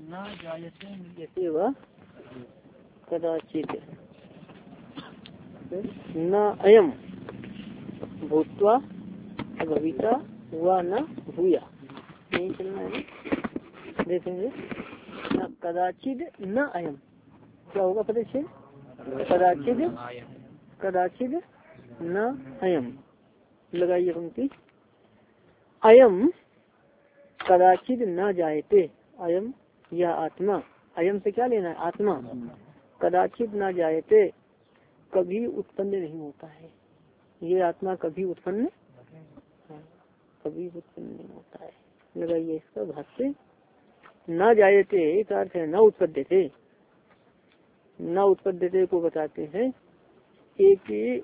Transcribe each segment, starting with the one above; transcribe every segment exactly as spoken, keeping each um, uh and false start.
न जायते मृत्यते व कदाचित न अयम भूत्वा भविता व न भूया। नहीं चलना है, देखेंगे न कदाचित न अयम क्या होगा परीक्षे कदाचित कदाचित न अयम लगाइए पंक्ति। अयम कदाचित न जायते, अयम या आत्मा, अयम से क्या लेना है आत्मा, कदाचित न जायते कभी उत्पन्न नहीं होता है, ये आत्मा कभी उत्पन्न कभी उत्पन्न नहीं होता है। लगाइए इसका भाष्य न जायते का अर्थ है न उत्पद्यते, न उत्पद्यते को बताते हैं। एक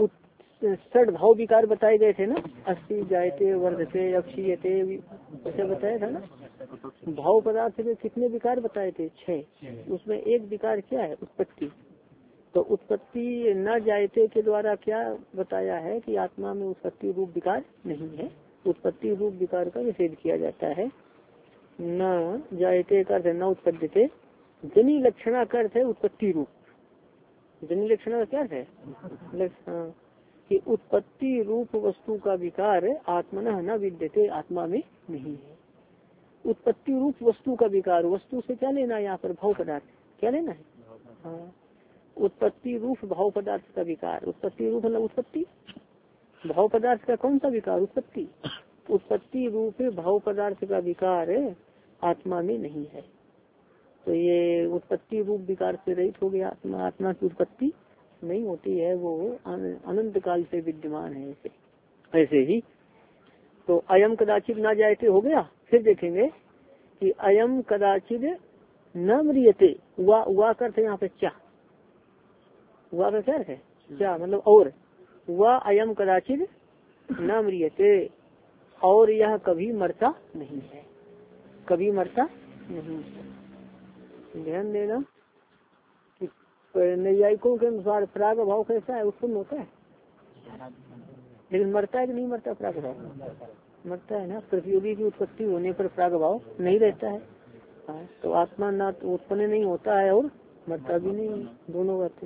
षड भाव विकार बताए गए थे ना, अस्थि जायते वर्धते अक्षीयते ऐसे बताया था ना। भाव पदार्थ में कितने विकार बताए थे छह, उसमें एक विकार क्या है उत्पत्ति। तो उत्पत्ति न जायते के द्वारा क्या बताया है कि आत्मा में उत्पत्ति रूप विकार नहीं है, उत्पत्ति रूप विकार का निषेध किया जाता है। न जायते का अर्थ न उत्पद्यते, जनी लक्षणा का अर्थ है उत्पत्ति रूप, जनी लक्षणा का क्या है लक्षण कि उत्पत्ति रूप वस्तु का विकार आत्मना न विद्यते, आत्मा में नहीं है। उत्पत्ति रूप वस्तु का विकार, वस्तु से क्या लेना है यहाँ पर भाव पदार्थ क्या लेना है, हाँ उत्पत्ति रूप भाव पदार्थ का विकार, उत्पत्ति रूप मतलब उत्पत्ति, भाव पदार्थ का कौन सा विकार उत्पत्ति, उत्पत्ति रूप भाव पदार्थ का विकार आत्मा में नहीं है। तो ये उत्पत्ति रूप विकार से रहित हो गया आत्मा, आत्मा की उत्पत्ति नहीं होती है, वो अनंत काल से विद्यमान है ऐसे ऐसे ही। तो अयम कदाचित ना जायते हो गया। फिर देखेंगे कि अयम कदाचित न म्रियते, वा वा करते यहाँ पे क्या, वा का क्या है क्या मतलब और, वा अयम कदाचित न म्रियते, और यह कभी मरता नहीं है, कभी मरता नहीं है। ध्यान देना नैयायिकों के अनुसार प्राग भाव कैसा है उत्पन्न होता है, लेकिन मरता है कि नहीं मरता प्राग भाव, मरता है ना। प्रतियोगी की उत्पत्ति होने पर प्राग भाव नहीं रहता है। हाँ, तो आत्मा ना तो उत्पन्न नहीं होता है और मरता भी नहीं, दोनों बातें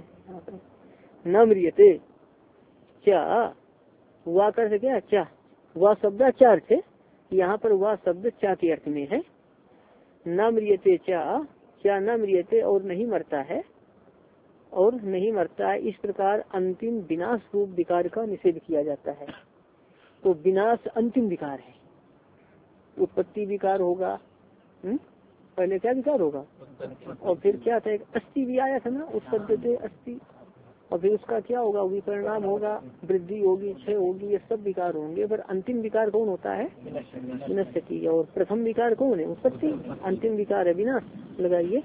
न म्रियते। क्या हुआ कर क्या क्या वह शब्द चार थे, यहाँ पर वह शब्द चा के अर्थ में है। न म्रियते चा, क्या न म्रियते और नहीं मरता है, और नहीं मरता है, इस प्रकार अंतिम विनाश रूप विकार का निषेध किया जाता है। तो विनाश अंतिम विकार है, उत्पत्ति विकार होगा, हुँ? पहले क्या विकार होगा और फिर क्या था, अस्थि भी आया था ना, उत्पत्ति अस्थि, और फिर उसका क्या होगा विपरिणाम होगा, वृद्धि होगी, क्षय होगी, ये सब विकार होंगे। पर अंतिम विकार कौन होता है विनश्यति, और प्रथम विकार कौन है उत्पत्ति, अंतिम विकार है विनाश। लगाइए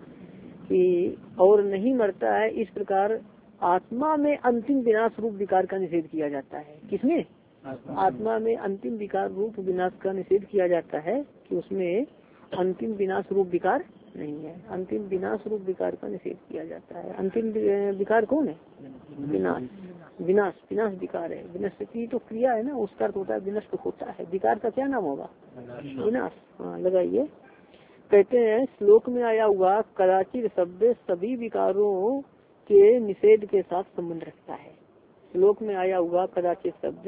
कि और नहीं मरता है, इस प्रकार आत्मा में अंतिम विनाश रूप विकार का निषेध किया जाता है। किसमें आत्मा में अंतिम विकार रूप विनाश का निषेध किया जाता है कि उसमें अंतिम विनाश रूप विकार नहीं है, अंतिम विनाश रूप विकार का निषेध किया जाता है। अंतिम विकार कौन है विनाश, विनाश विनाश विकार है। विनश्यति तो क्रिया है ना, उसका अर्थ होता है विनष्ट होता है, विकार का क्या नाम होगा विनाश। हाँ लगाइए, कहते हैं श्लोक में आया हुआ कदाचित शब्द सभी विकारों के निषेध के साथ संबंध रखता है। श्लोक में आया हुआ कदाचित शब्द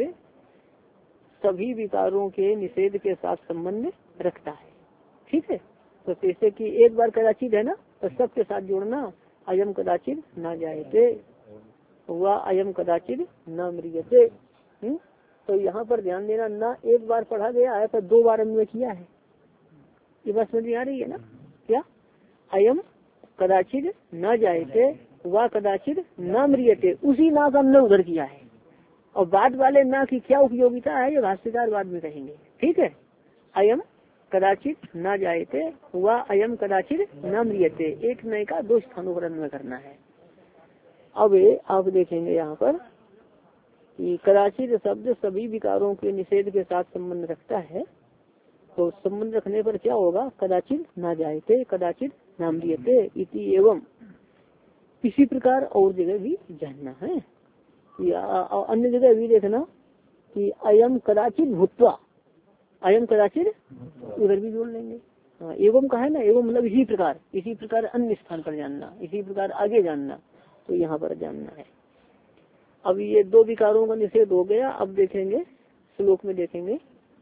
सभी विकारों के निषेध के साथ संबंध रखता है, ठीक है। तो जैसे कि एक बार कदाचित है ना, तो सबके साथ जोड़ना, अयम कदाचित न जायते, वह अयम कदाचित न म्रियते। तो यहाँ पर ध्यान देना, न एक बार पढ़ा गया है पर दो बार अन्वय किया है, ये बात समझ में आ रही है ना। क्या अयम कदाचित न जायते व कदाचित न म्रियते, उसी ना का हमने उधर किया है, और बाद वाले ना की क्या उपयोगिता है ये भाष्यकार बाद में कहेंगे, ठीक है। अयम कदाचित न जायते व अयम कदाचित न म्रियते, एक नए का दो स्थानों पर अन्वय करना है। अब आप देखेंगे यहाँ पर कि कदाचित शब्द सभी विकारों के निषेध के साथ संबंध रखता है। तो संबंध रखने पर क्या होगा, कदाचित न जायते कदाचित न म्रियते इति एवं, इसी प्रकार और जगह भी जानना है, या अन्य जगह भी देखना कि अयम कदाचित भूत्वा, अयम कदाचित उधर भी जोड़ लेंगे, हाँ, एवं का है ना, एवं मतलब इसी प्रकार, इसी प्रकार अन्य स्थान पर जानना, इसी प्रकार आगे जानना, तो यहाँ पर जानना है। अब ये दो विकारों का निषेध हो गया। अब देखेंगे श्लोक में, देखेंगे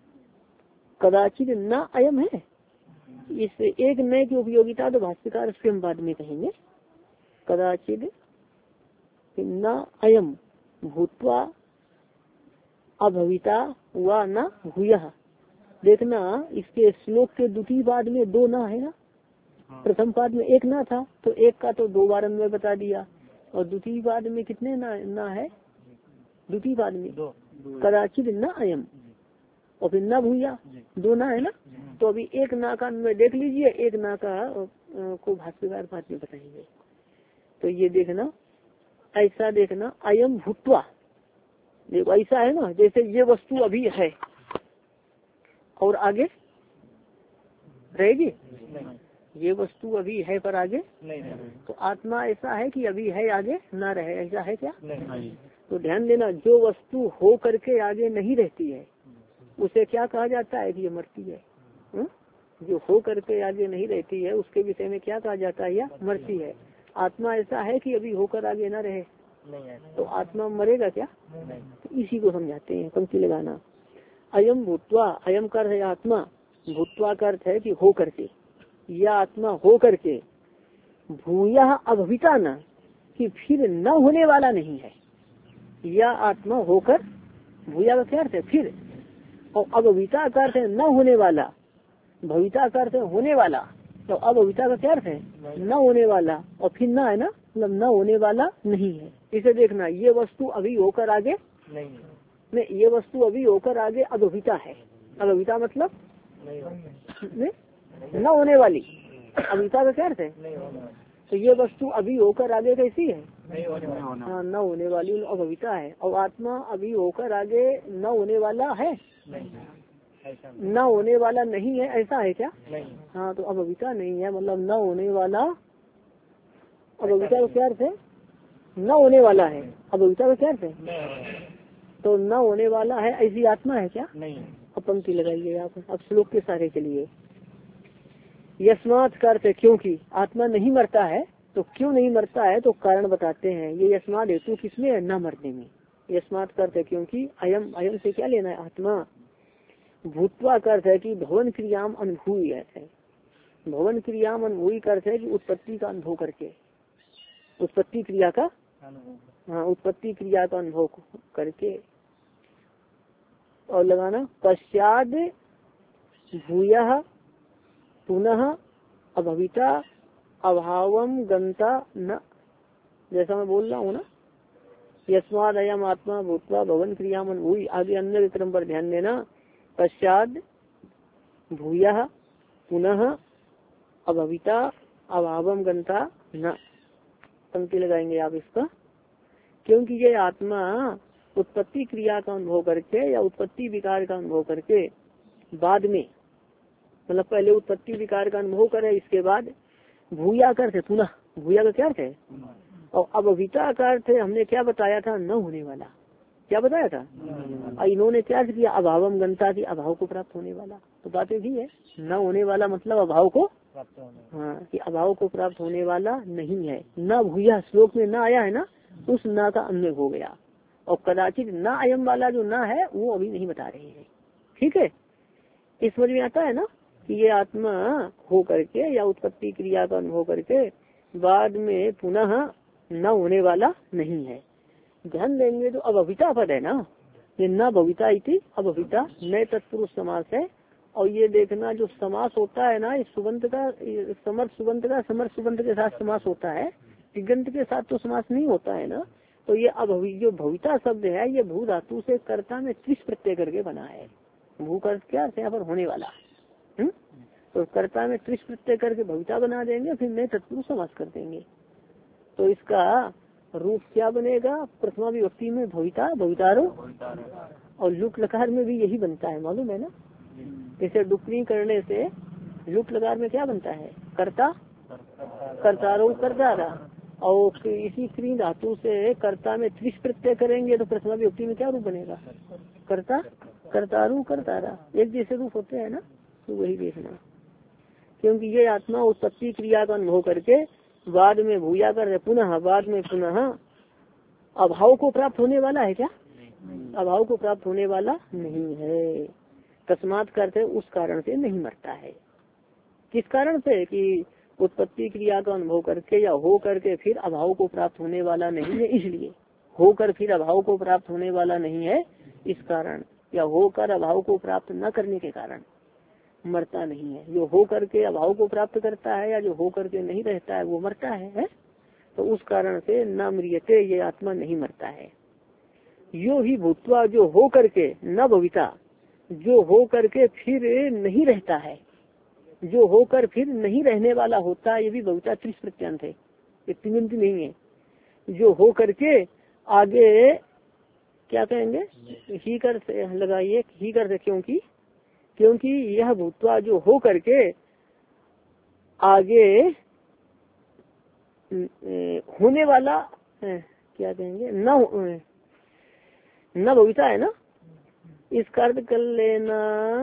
कदाचित न अयम है, इस एक न की उपयोगिता तो भाष्यकार स्वयं बाद में कहेंगे। कदाचित न अयम भूत्वा अभविता व न भूयः। देखना इसके श्लोक के द्वितीय पाद में दो ना है ना, प्रथम पाद में एक ना था, तो एक का तो दो बार अन्वय बता दिया, और द्वितीय पाद में कितने ना ना है, द्वितीय पाद में कदाचित न अयम और फिर न भूया, दो ना है ना। तो अभी एक ना का अन्वय देख लीजिए, एक ना का को भाष्यकार बाद में बताएंगे। तो ये देखना, ऐसा देखना अयम भूत्वा, देखो ऐसा है ना, जैसे ये वस्तु अभी है और आगे रहेगी, ये वस्तु अभी है पर आगे नहीं, तो आत्मा ऐसा है कि अभी है आगे ना रहे, ऐसा है क्या? नहीं। तो ध्यान देना, जो वस्तु हो करके आगे नहीं रहती है उसे क्या कहा जाता है कि ये मरती है। हुँ? जो हो करके आगे नहीं रहती है उसके विषय में क्या कहा जाता है, या मरती है। आत्मा ऐसा है कि अभी होकर आगे ना रहे, तो आत्मा मरेगा क्या? तो इसी को समझाते हैं, पंक्ति लगाना। अयम भूत्वा, अयम का अर्थ है आत्मा, भूत्वा का अर्थ है कि हो करके, या आत्मा हो करके, भूया अभविता न, कि फिर न होने वाला नहीं है, या आत्मा होकर, भूया का क्या अर्थ है फिर, और अभविता का अर्थ है न होने वाला, भविता का अर्थ है होने वाला, तो अभविता का क्या अर्थ है न होने वाला, और फिर न है ना, मतलब न होने वाला नहीं है। इसे देखना, ये वस्तु अभी होकर आगे नहीं, नहीं ये वस्तु अभी होकर आगे अभविता है। अभविता मतलब नहीं, न होने वाली, अभविता का क्या अर्थ है? तो ये वस्तु अभी होकर आगे कैसी है? हाँ, न होने वाली अभविता है। और आत्मा अभी होकर आगे न होने वाला है, न होने वाला नहीं है, ऐसा है क्या? हाँ, तो अभविता नहीं है, मतलब न होने वाला, अभविता का क्या अर्थ है? न होने वाला है, अभविता का क्या अर्थ है? तो न होने वाला है, ऐसी आत्मा है क्या? नहीं। अब पंक्ति लगाइए आप, अब श्लोक के सारे के लिए। यस्मात् का अर्थ है क्योंकि, आत्मा नहीं मरता है, तो क्यों नहीं मरता है तो कारण बताते हैं। ये यस्मात् हेतु किसमें है? न मरने में। यस्मात् का अर्थ है क्योंकि, अयम, अयम से क्या लेना है? आत्मा। भूत्वा का अर्थ है कि भवन क्रियाम अनुभूय है, भवन क्रियाम अनुभूय का अर्थ है कि उत्पत्ति का अनुभव करके, उत्पत्ति क्रिया का, हाँ उत्पत्ति क्रिया का अनुभव करके। और लगाना पश्चात भूयः पुनः अभविता अभावम गंता न, जैसा मैं बोल रहा हूँ ना, यस्माद् अयम आत्मा भूत्वा भवन क्रियाम अनुभूय, आगे अन्य क्रम पर ध्यान देना। पश्चात भूयः पुनः अभविता अभावम गंता न, पंक्ति लगाएंगे आप इसका। क्योंकि ये आत्मा उत्पत्ति क्रिया का अनुभव करके या उत्पत्ति विकार का अनुभव करके बाद में, मतलब पहले उत्पत्ति विकार का अनुभव करे, इसके बाद भूया का अर्थ है पुनः, भूया का क्या अर्थ है? और अभविता का अर्थ है, हमने क्या बताया था? न होने वाला। क्या बताया था? और इन्होंने क्या अर्थ किया? अभावम गंता, की अभाव को प्राप्त होने वाला। तो बातें भी है, न होने वाला मतलब अभाव को, हाँ कि अभाव को प्राप्त होने वाला नहीं है। न भूया श्लोक में न आया है ना, उस न का अन्वय हो गया। और कदाचित न अयम वाला जो न है वो अभी नहीं बता रहे हैं। ठीक है, इस समझ में आता है ना कि ये आत्मा हो करके या उत्पत्ति क्रिया का अनुभव करके बाद में पुनः न होने वाला नहीं है। ध्यान देंगे तो अभविता पद है ना, ये न भविता इति अभविता, नए तत्पुरुष समास है। और ये देखना जो समास होता है ना, इस सुबंत का, समर्थ सुबंत का समर्थ सुबंत के साथ समास होता है, तिगंत के साथ तो समास नहीं होता है ना। तो ये अभवि जो भविता शब्द है, ये भू धातु से कर्ता में त्रिश प्रत्यय करके बना है। भू का क्या यहाँ पर होने वाला, हम्म तो कर्ता में त्रिश प्रत्यय करके भविता बना देंगे, फिर नए तत्पुरुष समास कर देंगे। तो इसका रूप क्या बनेगा? प्रथमा विभक्ति में भविता, भवितारो, और लुट लकार में भी यही बनता है, मालूम है ना। जैसे डुक्री करने से लुट लकार में क्या बनता है? कर्ता, कर्तारो, कर्तारा। और इसी क्री धातु से कर्ता में त्रिश प्रत्यय करेंगे तो प्रथमा विभक्ति में क्या रूप बनेगा? कर्ता, कर्तारु, कर्तारा। एक जैसे रूप होते हैं ना, तो वही देखना। क्योंकि ये आत्मा उत्पत्ति क्रिया का अनुभव करके बाद में भूया कर पुनः बाद में पुनः अभाव को प्राप्त होने वाला है क्या? अभाव को प्राप्त होने वाला नहीं है। तस्मात् करते उस कारण से नहीं मरता है। किस कारण से? कि उत्पत्ति क्रिया का अनुभव करके या हो करके फिर अभाव को प्राप्त होने वाला नहीं है, इसलिए होकर फिर अभाव को प्राप्त होने वाला नहीं है इस कारण, या होकर अभाव को प्राप्त न करने के कारण मरता नहीं है। जो हो करके अभाव को प्राप्त करता है या जो हो करके नहीं रहता है वो मरता है, है? तो उस कारण से न म्रियते, ये आत्मा नहीं मरता है। यो ही भूतवा, जो हो करके न भविता, जो हो करके फिर नहीं रहता है, जो होकर फिर नहीं रहने वाला होता है, ये भी भविता त्रिश प्रत्यांत है, ये तिमिंत नहीं है। जो हो करके आगे क्या कहेंगे? ही कर से लगाइए, ही कर से, क्योंकि क्योंकि यह भूतवा जो हो करके आगे होने वाला क्या कहेंगे? न न भविता है ना, इसका अर्थ कर लेना।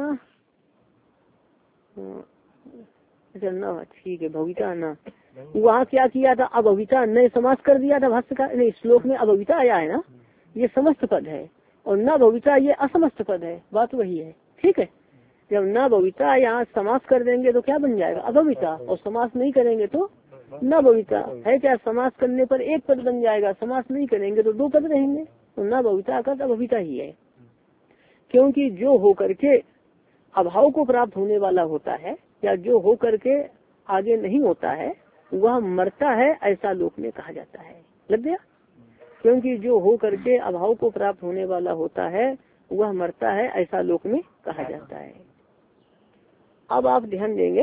न ठीक है, भविता न, वहाँ क्या किया था? अभविता न समास कर दिया था भाष्यकार ने। श्लोक में अभविता आया है ना, ये समस्त पद है, और न भविता ये असमस्त पद है, बात वही है। ठीक है, जब न भविता यहाँ समास कर देंगे तो क्या बन जाएगा? अभविता, और समास नहीं करेंगे तो न भविता है क्या? समास करने पर एक पद बन जाएगा, समास नहीं करेंगे तो दो पद रहेंगे। तो न भविता का अभविता ही है, क्योंकि जो हो करके अभाव को प्राप्त होने वाला होता है या जो हो करके आगे नहीं होता है वह मरता है, ऐसा लोक में कहा जाता है। लग गया? क्योंकि जो हो करके अभाव को प्राप्त होने वाला होता है वह मरता है, ऐसा लोक में कहा जाता है। अब आप ध्यान देंगे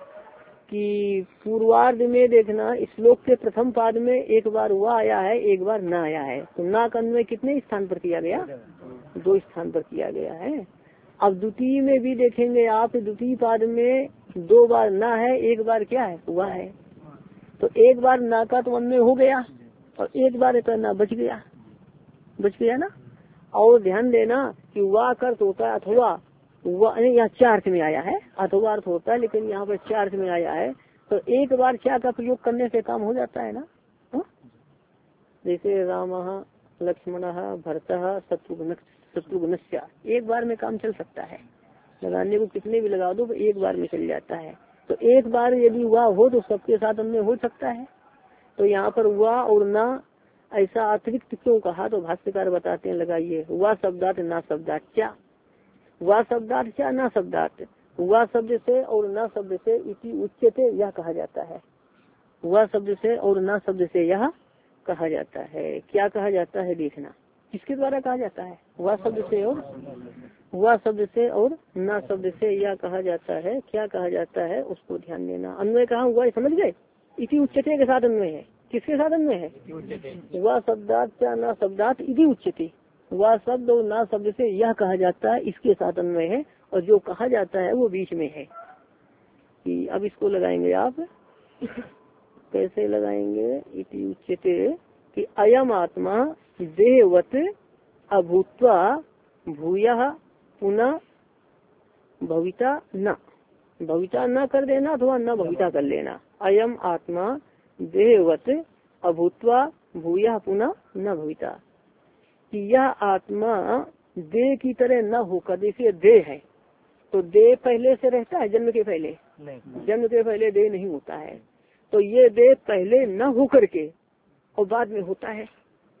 कि पूर्वार्ध में देखना, श्लोक के प्रथम पाद में एक बार वह आया है, एक बार ना आया है। तो ना का अन्वय कितने स्थान पर किया गया? दो स्थान पर किया गया है। अब द्वितीय में भी देखेंगे आप, द्वितीय पाद में दो बार ना है, एक बार क्या है? वह है। तो एक बार ना का तो अन्वय हो गया और एक बार तो ना बच गया, बच गया ना। और ध्यान देना कि वाह का अर्थ होता है अथवा, यहाँ चार अर्थ में आया है, अथवा अर्थ होता है, लेकिन यहाँ पर चार अर्थ में आया है। तो एक बार क्या का प्रयोग करने से काम हो जाता है ना। हा? जैसे राम लक्ष्मण भरतः शत्रुघ्न शत्रुघ्न, एक बार में काम चल सकता है। लगाने को कितने भी लगा दो तो एक बार में चल जाता है। तो एक बार यदि वाह हो तो सबके साथ अन्य हो सकता है। तो यहाँ पर वाह और ना ऐसा अतिरिक्त क्यों कहा? तो भाष्यकार बताते हैं, लगाइए, वाह शब्दार्थ ना शब्दार्थ क्या, वाह शब्दार्थ क्या ना शब्दार्थ, वाह शब्द से और ना शब्द से इति उच्यते यह कहा जाता है। वाह शब्द से और ना शब्द से यह कहा जाता है। क्या कहा जाता है? देखना किसके द्वारा कहा जाता है? वाह शब्द से और वाह शब्द से और ना शब्द से यह कहा जाता है। क्या कहा जाता है उसको ध्यान देना। अन्वय कहा हुआ है, समझ गए? इति उच्यते के साथ अन्वय है। किसके साथ अन्वय है? वाह शब्दार्थ क्या ना शब्दार्थ इति उच्यते, वाह शब्द और ना शब्द से यह कहा जाता है, इसके साथ अन्वय है। और जो कहा जाता है वो बीच में है। कि अब इसको लगाएंगे आप, कैसे लगाएंगे? इति उच्यते कि अयम आत्मा देहवत अभूत्वा भूयः पुनः भविता न, भविता न कर देना अथवा न भविता कर लेना। अयम आत्मा देहवत अभूत्वा भूयः पुनः न भविता, कि यह आत्मा देह की तरह न होकर, देखिए देह है तो देह पहले से रहता है, जन्म के पहले नहीं। जन्म के पहले देह नहीं होता है। तो ये देह पहले न हो करके और बाद में होता है।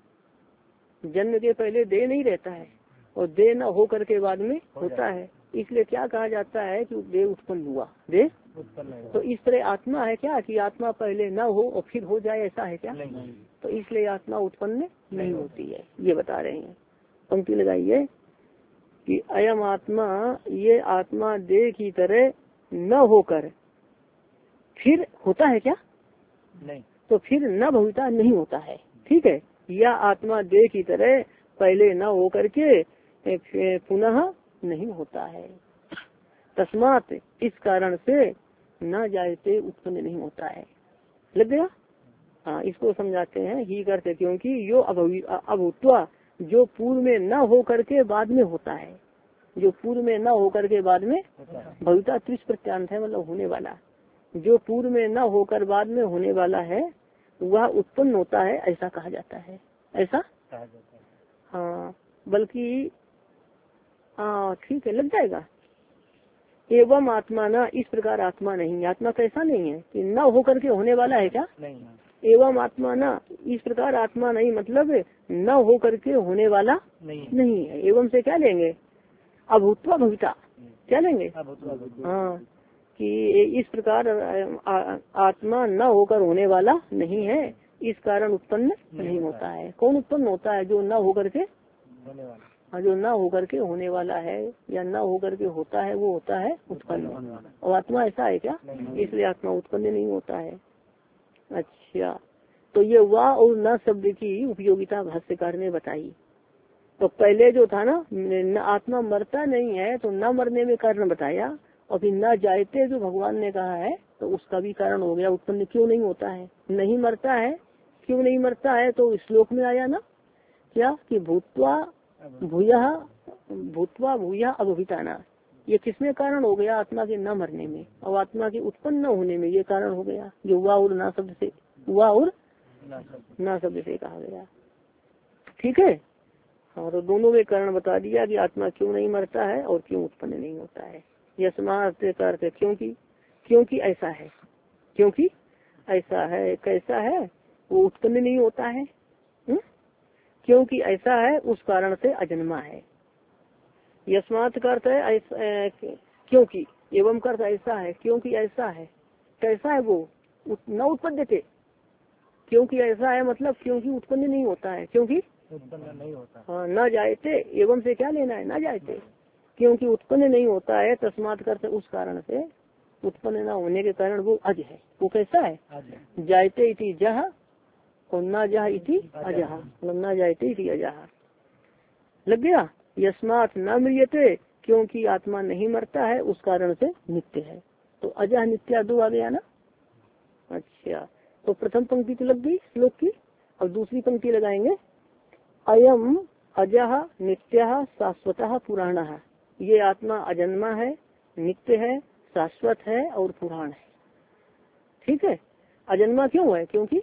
जन्म के पहले देह नहीं रहता है और देह न हो करके बाद में होता है। इसलिए क्या कहा जाता है कि देह उत्पन्न हुआ, देह तो इस तरह आत्मा है क्या कि आत्मा पहले न हो और फिर हो जाए, ऐसा है क्या? तो इसलिए आत्मा उत्पन्न नहीं होती है, ये बता रहे हैं। पंक्ति लगाइए कि अयम आत्मा, ये आत्मा देह की तरह न होकर फिर होता है क्या? नहीं। तो फिर न भविता नहीं होता है। ठीक है, यह आत्मा देह की तरह पहले न हो करके पुनः नहीं होता है। तस्मात, इस कारण से न जायते उत्पन्न नहीं होता है। लग गया? हाँ, इसको समझाते हैं। ही करते क्योंकि यो अभूत्वा, जो पूर्व में न हो करके बाद में होता है, जो पूर्व में न हो करके बाद में भविता त्रिश प्रत्यांत है, मतलब होने वाला। जो पूर्व में न होकर बाद में होने वाला है वह उत्पन्न होता है, ऐसा कहा जाता है। ऐसा कहा जाता है। हाँ, बल्कि हाँ ठीक है, लग जाएगा। एवं आत्मा न, इस प्रकार आत्मा नहीं, आत्मा कैसा नहीं है कि न होकर के होने वाला है क्या? नहीं। एवं आत्मा न, इस प्रकार आत्मा नहीं, मतलब न हो करके होने वाला नहीं, नहीं है। एवं से क्या लेंगे? अभूतवा भविता, क्या लेंगे? हाँ, कि इस प्रकार आत्मा न होकर होने वाला नहीं है, इस कारण उत्पन्न नहीं होता है। कौन उत्पन्न होता है? जो न होकर के होने वाला, हाँ, जो न होकर के होने वाला है या न होकर के होता है वो होता है उत्पन्न। और आत्मा ऐसा है क्या? इसलिए आत्मा उत्पन्न नहीं होता है। अच्छा, तो ये वाह और न शब्द की उपयोगिता भाष्यकार ने बताई। तो पहले जो था ना, न आत्मा मरता नहीं है, तो न मरने में कारण बताया, और फिर न जायते जो भगवान ने कहा है तो उसका भी कारण हो गया, उत्पन्न क्यों नहीं होता है। नहीं मरता है, क्यों नहीं मरता है? तो श्लोक में आया ना क्या कि भूतवा भूया भूतवा भूया अभविताना, ये किसमें कारण हो गया? आत्मा के न मरने में और आत्मा के उत्पन्न न होने में ये कारण हो गया, जो हुआ और ना शब्द से हुआ और ना शब्द से कहा गया। ठीक है, हाँ, तो दोनों में कारण बता दिया कि आत्मा क्यों नहीं मरता है और क्यों उत्पन्न नहीं होता है। यस्मात् का अर्थ क्योंकि, क्योंकि ऐसा है, क्योंकि ऐसा है। कैसा है? वो उत्पन्न नहीं होता है, हुँ? क्योंकि ऐसा है, उस कारण से अजन्मा है। यस्मात् का अर्थ है ऐसा, क्योंकि, एवं का अर्थ ऐसा है, क्योंकि ऐसा है। कैसा है वो? न उत्पद्यते, क्योंकि ऐसा है मतलब क्योंकि उत्पन्न नहीं होता है, क्योंकि उत्पन्न नहीं होता। हाँ, न जायते, एवं से क्या लेना है? न जायते, क्योंकि उत्पन्न नहीं होता है, तस्मात् करते उस कारण से, उत्पन्न न होने के कारण वो अज है। वो कैसा है? जायते इति जह और न जह इति अजह, मतलब न जायते इति अजह। लग गया? यस्मात् न म्रियते, क्योंकि आत्मा नहीं मरता है, उस कारण से नित्य है। तो अजह नित्य दो आ गया ना। अच्छा, तो प्रथम पंक्ति तो लग गई श्लोक की, और दूसरी पंक्ति लगाएंगे। अयम अजह नित्य शाश्वतः पुराणः, ये आत्मा अजन्मा है, नित्य है, शाश्वत है और पुराण है। ठीक है, अजन्मा क्यों है? क्योंकि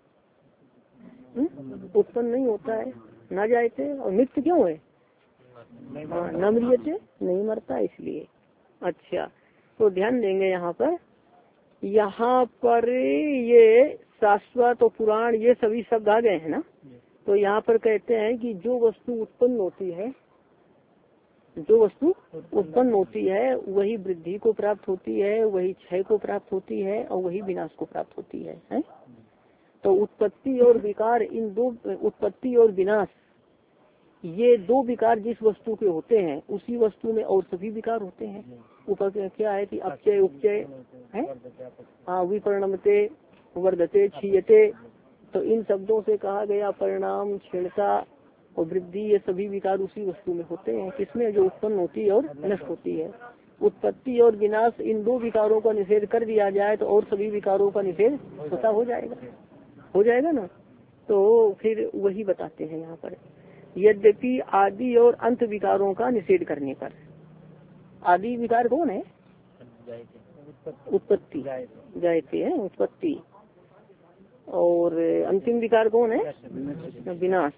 उत्पन्न नहीं होता है, न जायते, और नित्य क्यों है? न मरियते, नहीं मरता इसलिए। अच्छा, तो ध्यान देंगे यहाँ पर, यहाँ पर ये शाश्वत और पुराण ये सभी शब्द आ गए हैं ना। तो यहाँ पर कहते हैं कि जो वस्तु उत्पन्न होती है, जो वस्तु उत्पन्न होती है वही वृद्धि को प्राप्त होती है, वही क्षय को प्राप्त होती है और वही विनाश को प्राप्त होती है, है? तो उत्पत्ति और विकार, इन दो, उत्पत्ति और विनाश, ये दो विकार जिस वस्तु के होते हैं उसी वस्तु में और सभी विकार होते हैं। ऊपर क्या है कि अपचय उपचय है, हाँ, विपरिणमते वर्धते क्षीयते, तो इन शब्दों से कहा गया परिणाम, क्षीणता और वृद्धि, ये सभी विकार उसी वस्तु में होते हैं। किसमें? जो उत्पन्न होती है और नष्ट होती है। उत्पत्ति और विनाश, इन दो विकारों का निषेध कर दिया जाए तो और सभी विकारों का निषेध स्वतः हो जाएगा, हो जाएगा ना। तो फिर वही बताते हैं यहाँ पर, यद्यपि आदि और अंत विकारों का निषेध करने पर, आदि विकार कौन है? उत्पत्ति, जायते है उत्पत्ति, और अंतिम विकार कौन है? विनाश।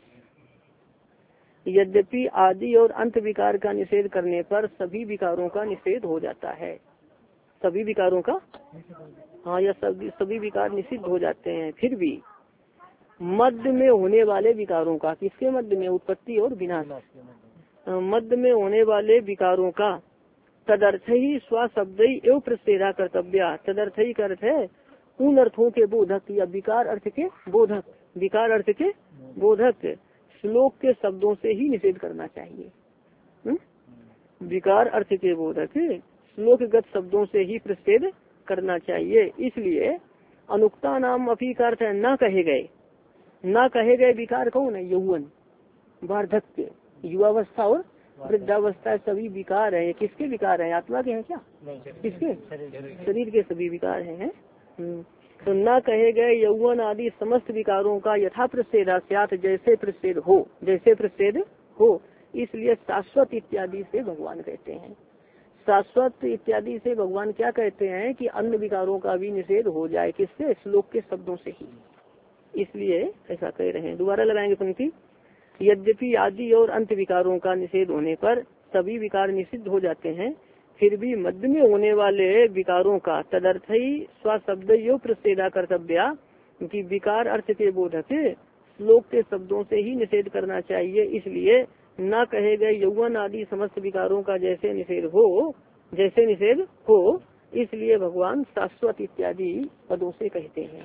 यद्यपि आदि और अंत विकार का निषेध करने पर सभी विकारों का निषेध हो जाता है। सभी विकारों का, हाँ, या सभी सभी विकार निषिद्ध हो जाते हैं। फिर भी मध्य में होने वाले विकारों का, किसके मध्य में? उत्पत्ति और विनाश, मध्य में होने वाले विकारों का तदर्थ ही स्वशब्द एवं प्रसेरा कर्तव्य। तदर्थ ही का अर्थ है उन अर्थों के बोधक, या विकार अर्थ के बोधक, विकार अर्थ के बोधक श्लोक के शब्दों से ही निषेध करना चाहिए। हुँ? विकार अर्थ के बोधक श्लोकगत शब्दों से ही प्रच्छेद करना चाहिए। इसलिए अनुक्ता नाम अपी का अर्थ है न कहे गए, न कहे गए विकार कौन है? यौवन, वार्धक्य, युवावस्था और वृद्धावस्था, सभी विकार है। किसके विकार है? आत्मा के हैं क्या? किसके? शरीर के सभी विकार हैं। तो न कहे गए यौवन आदि समस्त विकारों का यथा प्रच्छेदास्यात्, जैसे प्रच्छेद हो, जैसे प्रच्छेद हो, इसलिए शाश्वत इत्यादि से भगवान कहते हैं। शाश्वत इत्यादि से भगवान क्या कहते हैं कि अन्य विकारों का भी निषेध हो जाए, किससे? श्लोक के शब्दों से ही, इसलिए ऐसा कह रहे हैं। दोबारा लगाएंगे पंक्ति। यद्यपि आदि और अंत विकारों का निषेध होने पर सभी विकार निषिद्ध हो जाते हैं, फिर भी मध्य में होने वाले विकारों का तदर्थ ही स्वशब्द यो प्रसेदा कर्तव्या, कि विकार अर्थ के बोधक श्लोक के शब्दों से ही निषेध करना चाहिए। इसलिए न कहे गए यौवन आदि समस्त विकारों का जैसे निषेध हो जैसे निषेध हो, इसलिए भगवान शाश्वत इत्यादि पदों से कहते हैं।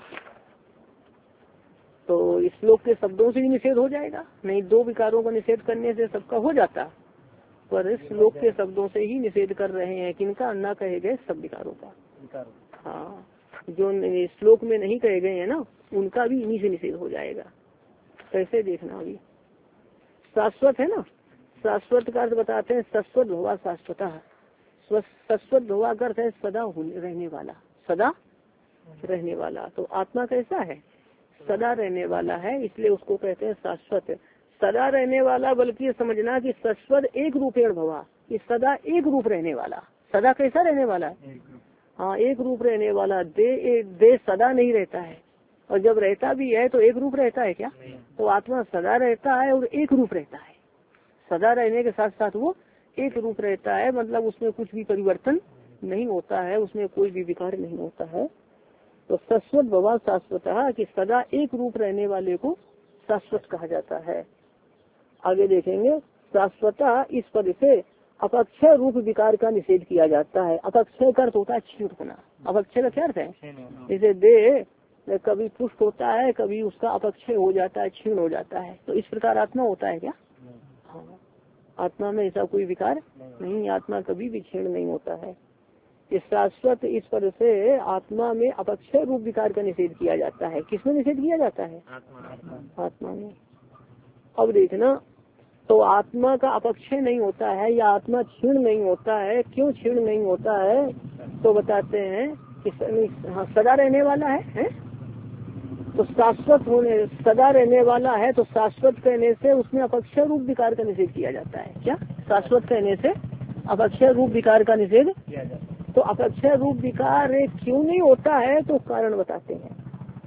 तो इस श्लोक के शब्दों से ही निषेध हो जाएगा, नहीं दो विकारों का निषेध करने से सबका हो जाता, पर इस श्लोक के शब्दों से ही निषेध कर रहे हैं। किनका? न कहे गए सब विकारों का। हाँ, जो श्लोक में नहीं कहे गए हैं ना, उनका भी इन्हीं से निषेध हो जाएगा। कैसे देखना, अभी शाश्वत है ना, शाश्वत का अर्थ बताते हैं शाश्वत भवा शाश्वता। शाश्वत भवा का अर्थ है सदा रहने वाला, सदा रहने वाला। तो आत्मा कैसा है? सदा रहने वाला है, इसलिए उसको कहते हैं शाश्वत। सदा रहने वाला, बल्कि समझना कि शाश्वत एक रूपेण भवा, कि सदा एक रूप रहने वाला। सदा कैसा रहने वाला है? हाँ, एक रूप रहने वाला। दे दे सदा नहीं रहता है, और जब रहता भी है तो एक रूप रहता है क्या? तो आत्मा सदा रहता है और एक रूप रहता है। सदा रहने के साथ साथ वो एक रूप रहता है, मतलब उसमें कुछ भी परिवर्तन नहीं होता है, उसमें कोई भी विकार नहीं होता है। तो शाश्वत भवा शाश्वतः, कि सदा एक रूप रहने वाले को शाश्वत कहा जाता है। आगे देखेंगे, शाश्वतः इस पद से अपक्षय रूप विकार का निषेध किया जाता है। अपक्षय का अर्थ होता है क्षीण होना। अपक्षय का क्या अर्थ है? जैसे दे कभी पुष्ट होता है, कभी उसका अपक्षय हो जाता है, क्षीण हो जाता है, तो इस प्रकार आत्मा होता है क्या? हाँ, आत्मा में ऐसा कोई विकार नहीं, आत्मा कभी भी क्षीण नहीं होता है। इस शाश्वत इस पद से आत्मा में अपक्षय रूप विकार का निषेध किया जाता है। किसमें निषेध किया जाता है? आत्मा में। अब देखना, तो आत्मा का अपक्षय नहीं होता है या आत्मा क्षीण नहीं होता है। क्यों क्षीण नहीं होता है? तो बताते हैं कि हाँ, सदा रहने वाला है, है? तो शाश्वत होने सदा रहने वाला है, तो शाश्वत कहने से उसमें अपक्षय रूप विकार का निषेध किया जाता है। क्या? शाश्वत कहने से अपक्षय रूप विकार का निषेध किया जाता है। तो अपक्षय रूप विकार क्यों नहीं होता है? तो कारण बताते हैं।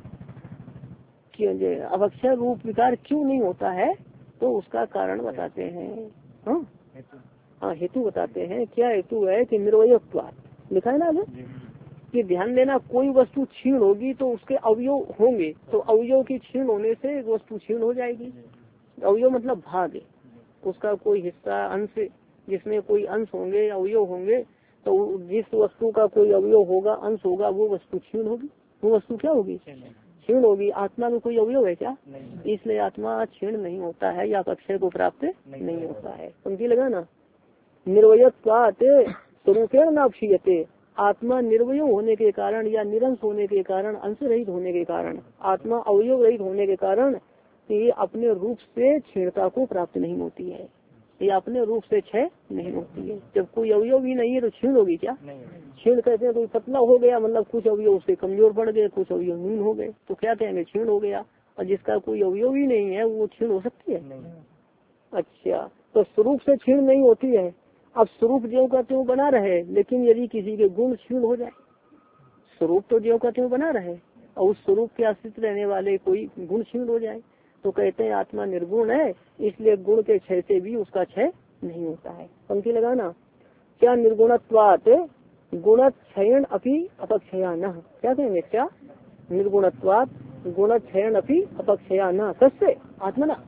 क्यों अपक्षय रूप विकार क्यों नहीं होता है? तो उसका कारण बताते हैं। हाँ हाँ, हेतु बताते हैं। क्या हेतु है? कि निर्वयत्वात् लिखा है ना आगे, कि ध्यान देना, कोई वस्तु क्षीण होगी तो उसके अवयव होंगे, तो अवयव की क्षीण होने से वस्तु क्षीण हो जाएगी। अवयव मतलब भाग, उसका कोई हिस्सा अंश, जिसमें कोई अंश होंगे, अवयव होंगे, तो जिस वस्तु का कोई अवयव होगा, अंश होगा, वो वस्तु क्षीण होगी। वो वस्तु क्या होगी? क्षीण होगी। आत्मा में कोई अवयव है क्या? इसलिए आत्मा क्षीण नहीं होता है या अपक्षय को प्राप्त नहीं, नहीं होता है। पंक्ति लगाना, निर्वयत्वात् स्वरूपेण न अपक्षीयते। आत्मा निर्वय होने के कारण या निरंश होने के कारण, अंश रहित होने के कारण, आत्मा अवयव रहित होने के कारण ये अपने रूप से क्षीणता को प्राप्त नहीं होती है। ये अपने रूप से क्षय नहीं होती है। जब कोई अवयव ही नहीं है तो क्षीण होगी क्या? क्षीण कहते हैं कोई पतला हो गया, मतलब कुछ अवयव उससे कमजोर पड़ गए, कुछ अवयव न्यून हो गए, तो क्या कहेंगे? क्षीण हो गया। और जिसका कोई अवयव ही नहीं है वो क्षीण हो सकती है? अच्छा, तो स्वरूप से क्षीण नहीं होती है। अब स्वरूप ज्यों का त्यों बना रहे, लेकिन यदि किसी के गुण क्षीण हो जाए, स्वरूप तो ज्यों का त्यों बना रहे और उस स्वरूप के आश्रित रहने वाले कोई गुण क्षीण हो जाए, तो कहते हैं आत्मा निर्गुण है, इसलिए गुण के क्षय से भी उसका क्षय नहीं होता है। पंक्ति लगाना, क्या निर्गुणत्वात् गुणक्षयण अपि अपक्षया न। क्या कहेंगे? क्या निर्गुणत्वात् गुणक्षयण अपि अपक्षया न। कस्से? आत्मना।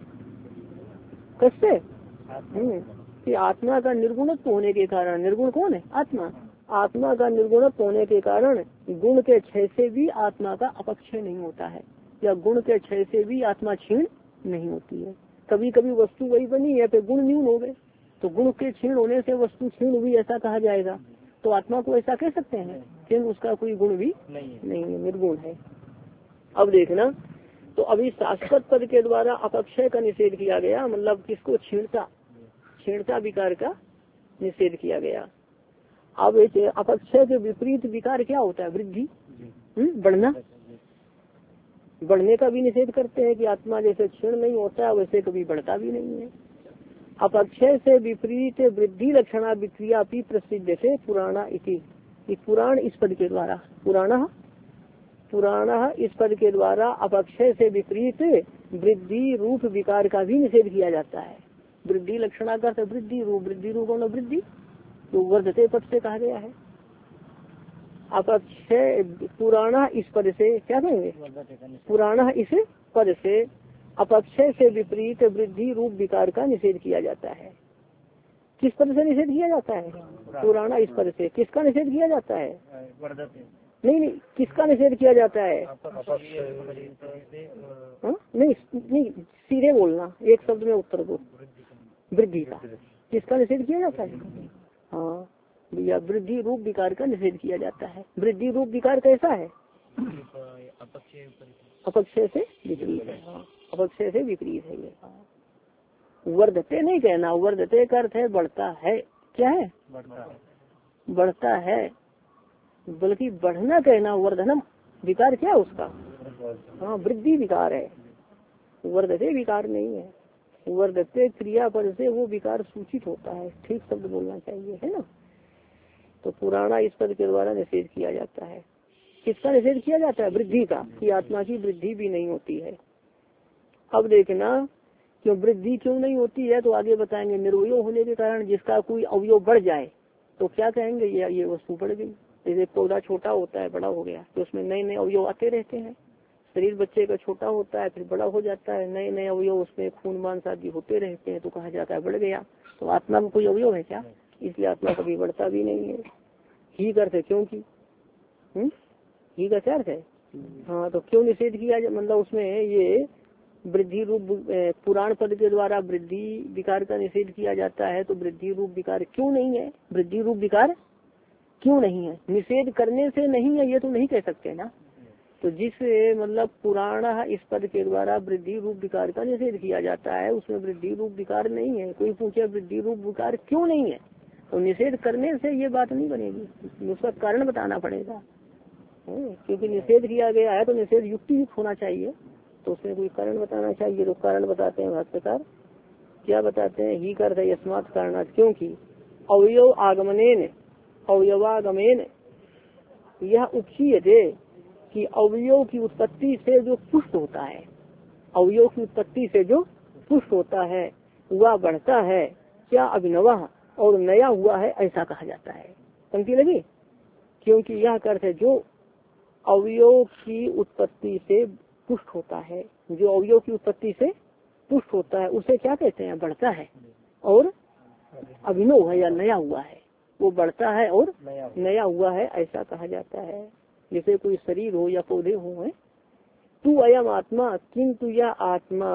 कस्से? कि आत्मा का निर्गुणत्व होने के कारण, निर्गुण कौन है? आत्मा। आत्मा का निर्गुणत्व होने के कारण गुण के क्षय से भी आत्मा का अपक्षय नहीं होता है, या गुण के क्षय से भी आत्मा क्षीण नहीं होती है। कभी कभी वस्तु वही बनी है तो गुण न्यून हो गए, तो गुण के क्षीण होने से वस्तु क्षीण हुई, ऐसा कहा जाएगा। तो आत्मा को ऐसा कह सकते हैं कि उसका कोई गुण भी नहीं है, निर्गुण है। अब देखना, तो अभी शाश्वत पद के द्वारा अपक्षय का निषेध किया गया, मतलब किसको? क्षीणता, क्षीणता विकार का निषेध किया गया। अब अपक्षय के विपरीत विकार क्या होता है? वृद्धि, बढ़ना। बढ़ने का भी निषेध करते हैं कि आत्मा जैसे क्षीण नहीं होता है वैसे कभी बढ़ता भी नहीं है। अपक्षय से विपरीत वृद्धि लक्षणा विक्रिया भी प्रसिद्ध से पुराणा इति। पुराण इस पद के द्वारा पुराण पुराण इस पद के द्वारा अपक्षय से विपरीत वृद्धि रूप विकार का भी निषेध किया जाता है। वृद्धि लक्षणा का वृद्धि रूप, वृद्धि रूप होना वृद्धि, तो वर्धते पद से कहा गया है। अपक्षय पुराण इस पद से क्या कहेंगे, पुराण इस पद से अपक्षय से विपरीत वृद्धि रूप विकार का निषेध किया जाता है। किस पद से निषेध किया जाता है, पुराण इस पद से। किसका निषेध किया जाता है, नहीं नहीं किसका निषेध किया जाता है, हा? नहीं नहीं सीधे बोलना, एक शब्द में उत्तर दो, वृद्धि का। किसका निषेध किया जाता है, हाँ भैया वृद्धि रूप विकार का निषेध किया जाता है। वृद्धि रूप विकार कैसा है, अपक्षय से विपरीत है, हाँ अपक्षय से विपरीत है ये। हाँ वर्धते नहीं कहना, वर्धते का अर्थ है बढ़ता है। क्या है, बढ़ता है, बल्कि बढ़ना कहना। वर्धनम विकार क्या है उसका, हाँ वृद्धि विकार है, वर्धते विकार नहीं है। वर्धते क्रियापद से वो विकार सूचित होता है, ठीक शब्द बोलना चाहिए, है ना। तो पुराना इस पद के द्वारा निषेध किया जाता है। किसका निषेध किया जाता है, वृद्धि का, कि आत्मा की वृद्धि भी नहीं होती है। अब देखना क्यों वृद्धि क्यों नहीं होती है, तो आगे बताएंगे। निर्वयो होने के कारण जिसका कोई अवयव बढ़ जाए तो क्या कहेंगे, ये ये वस्तु बढ़ गई। जैसे पौधा छोटा होता है, बड़ा हो गया, तो उसमें नए नए अवयव आते रहते हैं। शरीर बच्चे का छोटा होता है, फिर बड़ा हो जाता है, नए नए अवयव उसमें खून मांस आदि होते रहते हैं, तो कहा जाता है बढ़ गया। तो आत्मा में कोई अवयव है क्या, इसलिए आत्मा कभी बढ़ता भी नहीं है। ही करते क्योंकि हम्म ही का क्या अर्थ है, हाँ तो क्यों निषेध किया, मतलब उसमें ये वृद्धि रूप पुराण पद के द्वारा वृद्धि विकार का निषेध किया जाता है। तो वृद्धि रूप विकार क्यों नहीं है, वृद्धि रूप विकार क्यों नहीं है, निषेध करने से नहीं है ये तो नहीं कह सकते ना। तो जिस मतलब पुराण इस पद के द्वारा वृद्धि रूप विकार का निषेध किया जाता है, उसमें वृद्धि रूप विकार नहीं है। कोई पूछे वृद्धि रूप विकार क्यों नहीं है, तो निषेध करने से ये बात नहीं बनेगी, उसका कारण बताना पड़ेगा। क्योंकि निषेध किया गया है तो निषेध युक्ति युक्त होना चाहिए, तो उसमें कोई कारण बताना चाहिए। तो कारण बताते हैं भाष्यकार, क्या बताते हैं, ही कर यस्मात् कारणात्, क्योंकि अवयव आगमनेन अवयवागमेन यह उपचीयते, कि अवयव की उत्पत्ति से जो पुष्ट होता है, अवयव की उत्पत्ति से जो पुष्ट होता है वह बढ़ता है, क्या अभिनव और नया हुआ है, ऐसा कहा जाता है। पंक्ति लगी, क्योंकि यह अर्थ है जो अवयव की उत्पत्ति से पुष्ट होता है, जो अवयव की उत्पत्ति से पुष्ट होता है उसे क्या कहते हैं, बढ़ता है और अभिनव है या नया हुआ है, वो बढ़ता है और नया हुआ है, ऐसा कहा जाता है। जैसे कोई शरीर हो या पौधे हो, है तू अयम आत्मा, किंतु यह आत्मा,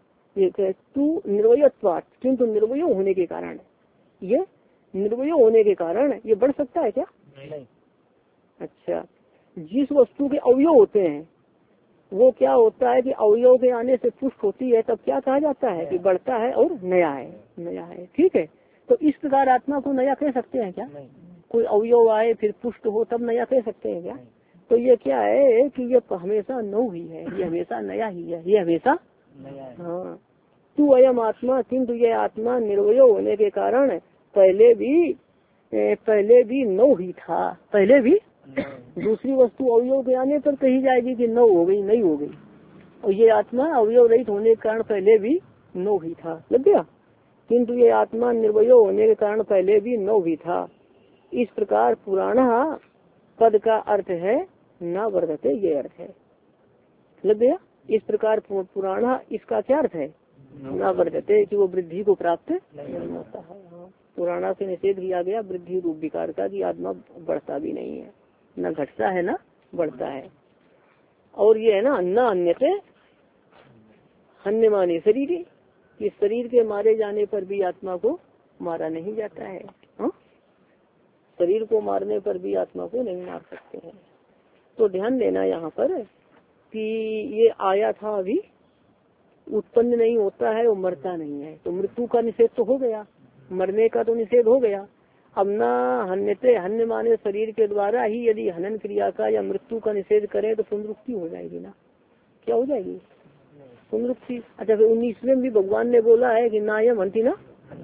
ये तू निर्वयत्वात्, किंतु निर्वय होने के कारण, ये निर्वय होने के कारण ये बढ़ सकता है क्या, नहीं। अच्छा, जिस वस्तु के अवयव होते हैं वो क्या होता है कि अवयव के आने से पुष्ट होती है, तब क्या कहा जाता है कि बढ़ता है और नया है, नया है, ठीक है। तो इस प्रकार आत्मा को नया कह सकते हैं क्या, नहीं। कोई अवयव आए फिर पुष्ट हो तब नया कह सकते हैं क्या, नहीं। तो ये क्या है कि ये हमेशा नौ ही है, ये हमेशा नया ही है, ये हमेशा नया है। हाँ, तू अयम आत्मा, किंतु ये आत्मा निर्वय होने के कारण पहले भी पहले भी नौ ही था, पहले भी दूसरी वस्तु अवयव के आने पर कही जाएगी कि नौ हो गई, नहीं हो गई, और ये आत्मा अवयव रहित होने के कारण पहले भी नौ ही था, लग गया। किंतु ये आत्मा निर्वय होने के कारण पहले भी नौ ही था। इस प्रकार पुराना पद का अर्थ है न वर्धते, ये अर्थ है, लग गया। इस प्रकार पुराना इसका क्या अर्थ है, न वर्धते, कि वो वृद्धि को प्राप्त नहीं होता है। हाँ, पुराना से निषेध किया गया वृद्धि रूप विकार का, कि आत्मा बढ़ता भी नहीं है, न घटता है न बढ़ता है। और ये है ना न अन्यते अन्य माने शरीर, कि शरीर के मारे जाने पर भी आत्मा को मारा नहीं जाता है। हा? शरीर को मारने पर भी आत्मा को नहीं मार सकते हैं। तो ध्यान देना यहाँ पर कि ये आया था अभी, उत्पन्न नहीं होता है, वो मरता नहीं है, तो मृत्यु का निषेध तो हो गया, मरने का तो निषेध हो गया। अब न हन्यते, हन्य माने शरीर के द्वारा ही यदि हनन क्रिया का या मृत्यु का निषेध करें तो पुनरुक्ति हो जाएगी ना, क्या हो जाएगी, पुनरुक्ति। अच्छा, फिर उन्नीसवें भी भगवान ने बोला है कि नायम हंती ना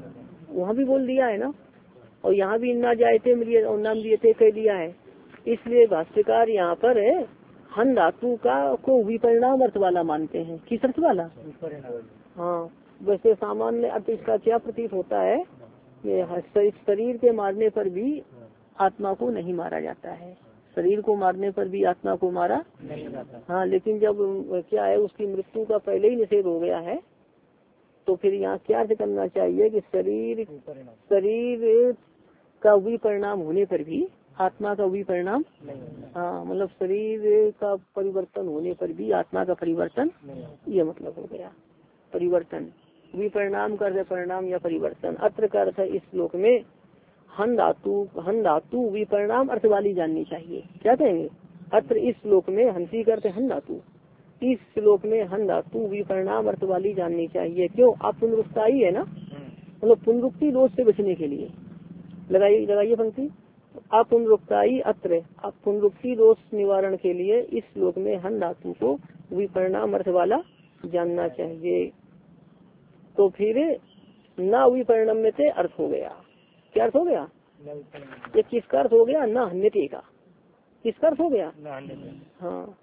वहाँ भी बोल दिया है ना, और यहाँ भी ना जायते मिलिए और नाम दिए कह दिया है। इसलिए भाष्यकार यहाँ पर हन धातु का को विपरिणाम अर्थ वाला मानते हैं। किस अर्थ वाला? हाँ, वैसे सामान्य अर्थ इसका क्या प्रतीत होता है, ये शरीर के मारने पर भी आत्मा को नहीं मारा जाता है, शरीर को मारने पर भी आत्मा को मारा नहीं जाता। हाँ, लेकिन जब क्या है उसकी मृत्यु का पहले ही निषेध हो गया है, तो फिर यहाँ क्या अर्थ करना चाहिए कि शरीर शरीर का विपरिणाम होने पर भी आत्मा का विपरिणाम, हाँ मतलब शरीर का परिवर्तन होने पर भी आत्मा का परिवर्तन, ये मतलब हो गया परिवर्तन। विपरिणाम कर परिणाम या परिवर्तन। अत्र का अर्थ इस श्लोक में हन धातु हन धातु विपरिणाम अर्थ वाली जाननी चाहिए। क्या कहेंगे? अत्र इस श्लोक में हंसी करते हन धातु, इस श्लोक में हन धातु विपरिणाम अर्थ वाली जाननी चाहिए। क्यों? आप पुनरुक्ताई है ना, मतलब पुनरुक्ति दोष से बचने के लिए लगाइए लगाइए पंक्ति। आप पुनरुक्ताई अत्र, आप पुनरुक्ति दोष निवारण के लिए इस श्लोक में हन धातु को विपरिणाम अर्थ वाला जानना चाहिए। तो फिर न विपरिणम्यते अर्थ हो गया। क्या अर्थ हो गया? ये किसका अर्थ हो गया? न हन्यते का। किसका अर्थ हो गया? हाँ,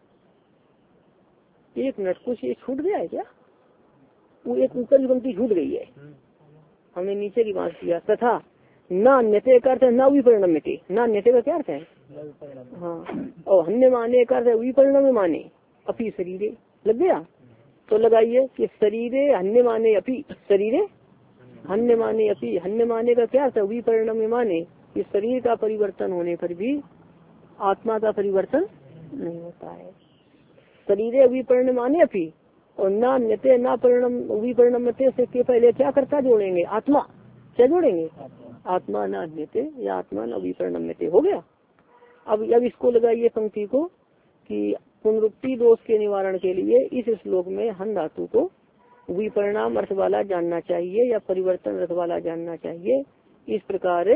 एक मिनट, कुछ ये छूट गया है क्या? वो एक ऊपर की पंक्ति छूट गई है, हमने नीचे की बात किया। तथा न अन्यते का अर्थ है न विपरिणम्यते। न अन्यते का क्या अर्थ है? हाँ, और हन्य माने का अर्थ है विपरिणम माने अपी शरीरे। लग गया? तो लगाइए कि शरीरे हन्य माने अपी शरीरे हन्य माने अपी। हन्य माने का क्या अर्थ है? विपरिणम माने कि शरीर का परिवर्तन होने पर भी आत्मा का परिवर्तन नहीं होता है। शरीरे विपरिणम माने अपी, और न अन्यते न परिणाम विपरिणमते से के पहले क्या करता जोड़ेंगे? आत्मा। क्या जोड़ेंगे? आत्मा न अन्यते या आत्मा न विपरिणम्यते। हो गया? अब अब इसको लगाइए पंक्ति को कि पुनरुक्ति दोष के निवारण के लिए इस श्लोक में हन धातु को विपरिणाम अर्थ वाला जानना चाहिए या परिवर्तन अर्थ वाला जानना चाहिए। इस प्रकार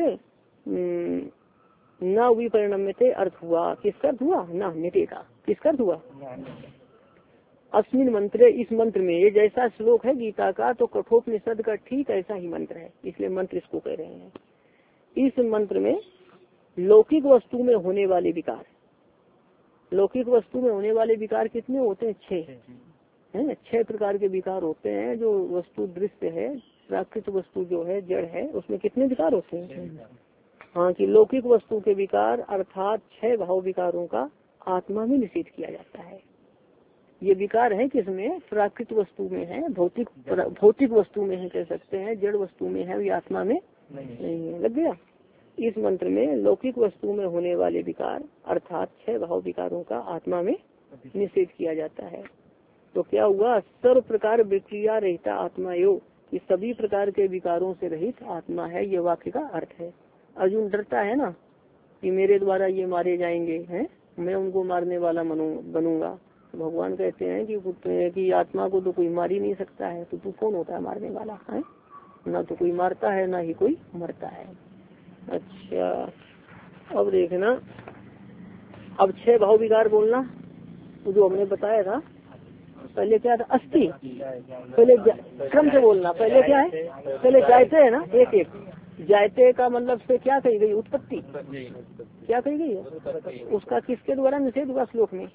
न विपरिणम्यते अर्थ हुआ। किसका अर्थ हुआ? न अन्यते का। किसका अर्थ हुआ? अस्मिन मंत्र, इस मंत्र में, ये जैसा श्लोक है गीता का तो कठोपनिषद का ठीक ऐसा ही मंत्र है, इसलिए मंत्र इसको कह रहे हैं। इस मंत्र में लौकिक वस्तु में होने वाले विकार, लौकिक वस्तु में होने वाले विकार कितने होते हैं? छह है ना। छह प्रकार के विकार होते हैं। जो वस्तु दृश्य है, प्राकृत वस्तु जो है जड़ है, उसमें कितने विकार होते हैं? हाँ, कि लौकिक वस्तु के विकार अर्थात छह भाव विकारों का आत्मा में निषेध किया जाता है। ये विकार है किसमें? प्राकृत वस्तु में है, भौतिक भौतिक वस्तु में है कह सकते हैं, जड़ वस्तु में है, ये आत्मा में नहीं है। लग गया? इस मंत्र में लौकिक वस्तु में होने वाले विकार अर्थात छह भाव विकारों का आत्मा में निषेध किया जाता है। तो क्या हुआ? सर्व प्रकार विक्रिया रहता आत्मा योग, कि सभी प्रकार के विकारों से रहित आत्मा है, ये वाक्य का अर्थ है। अर्जुन डरता है ना कि मेरे द्वारा ये मारे जाएंगे, हैं मैं उनको मारने वाला बनूंगा। तो भगवान कहते हैं कि, कि आत्मा को तो कोई मार ही नहीं सकता है, तो तू कौन होता है मारने वाला? है ना, तो कोई मारता है ना ही कोई मरता है। अच्छा, अब देखना, अब छह भाव विकार बोलना जो हमने बताया था। पहले क्या था? अस्थि। पहले क्रम से बोलना। पहले क्या है? पहले जायते है ना, एक एक जायते का मतलब से क्या कही गई? उत्पत्ति। क्या कही गई है? उसका किसके द्वारा निषेध हुआ श्लोक में?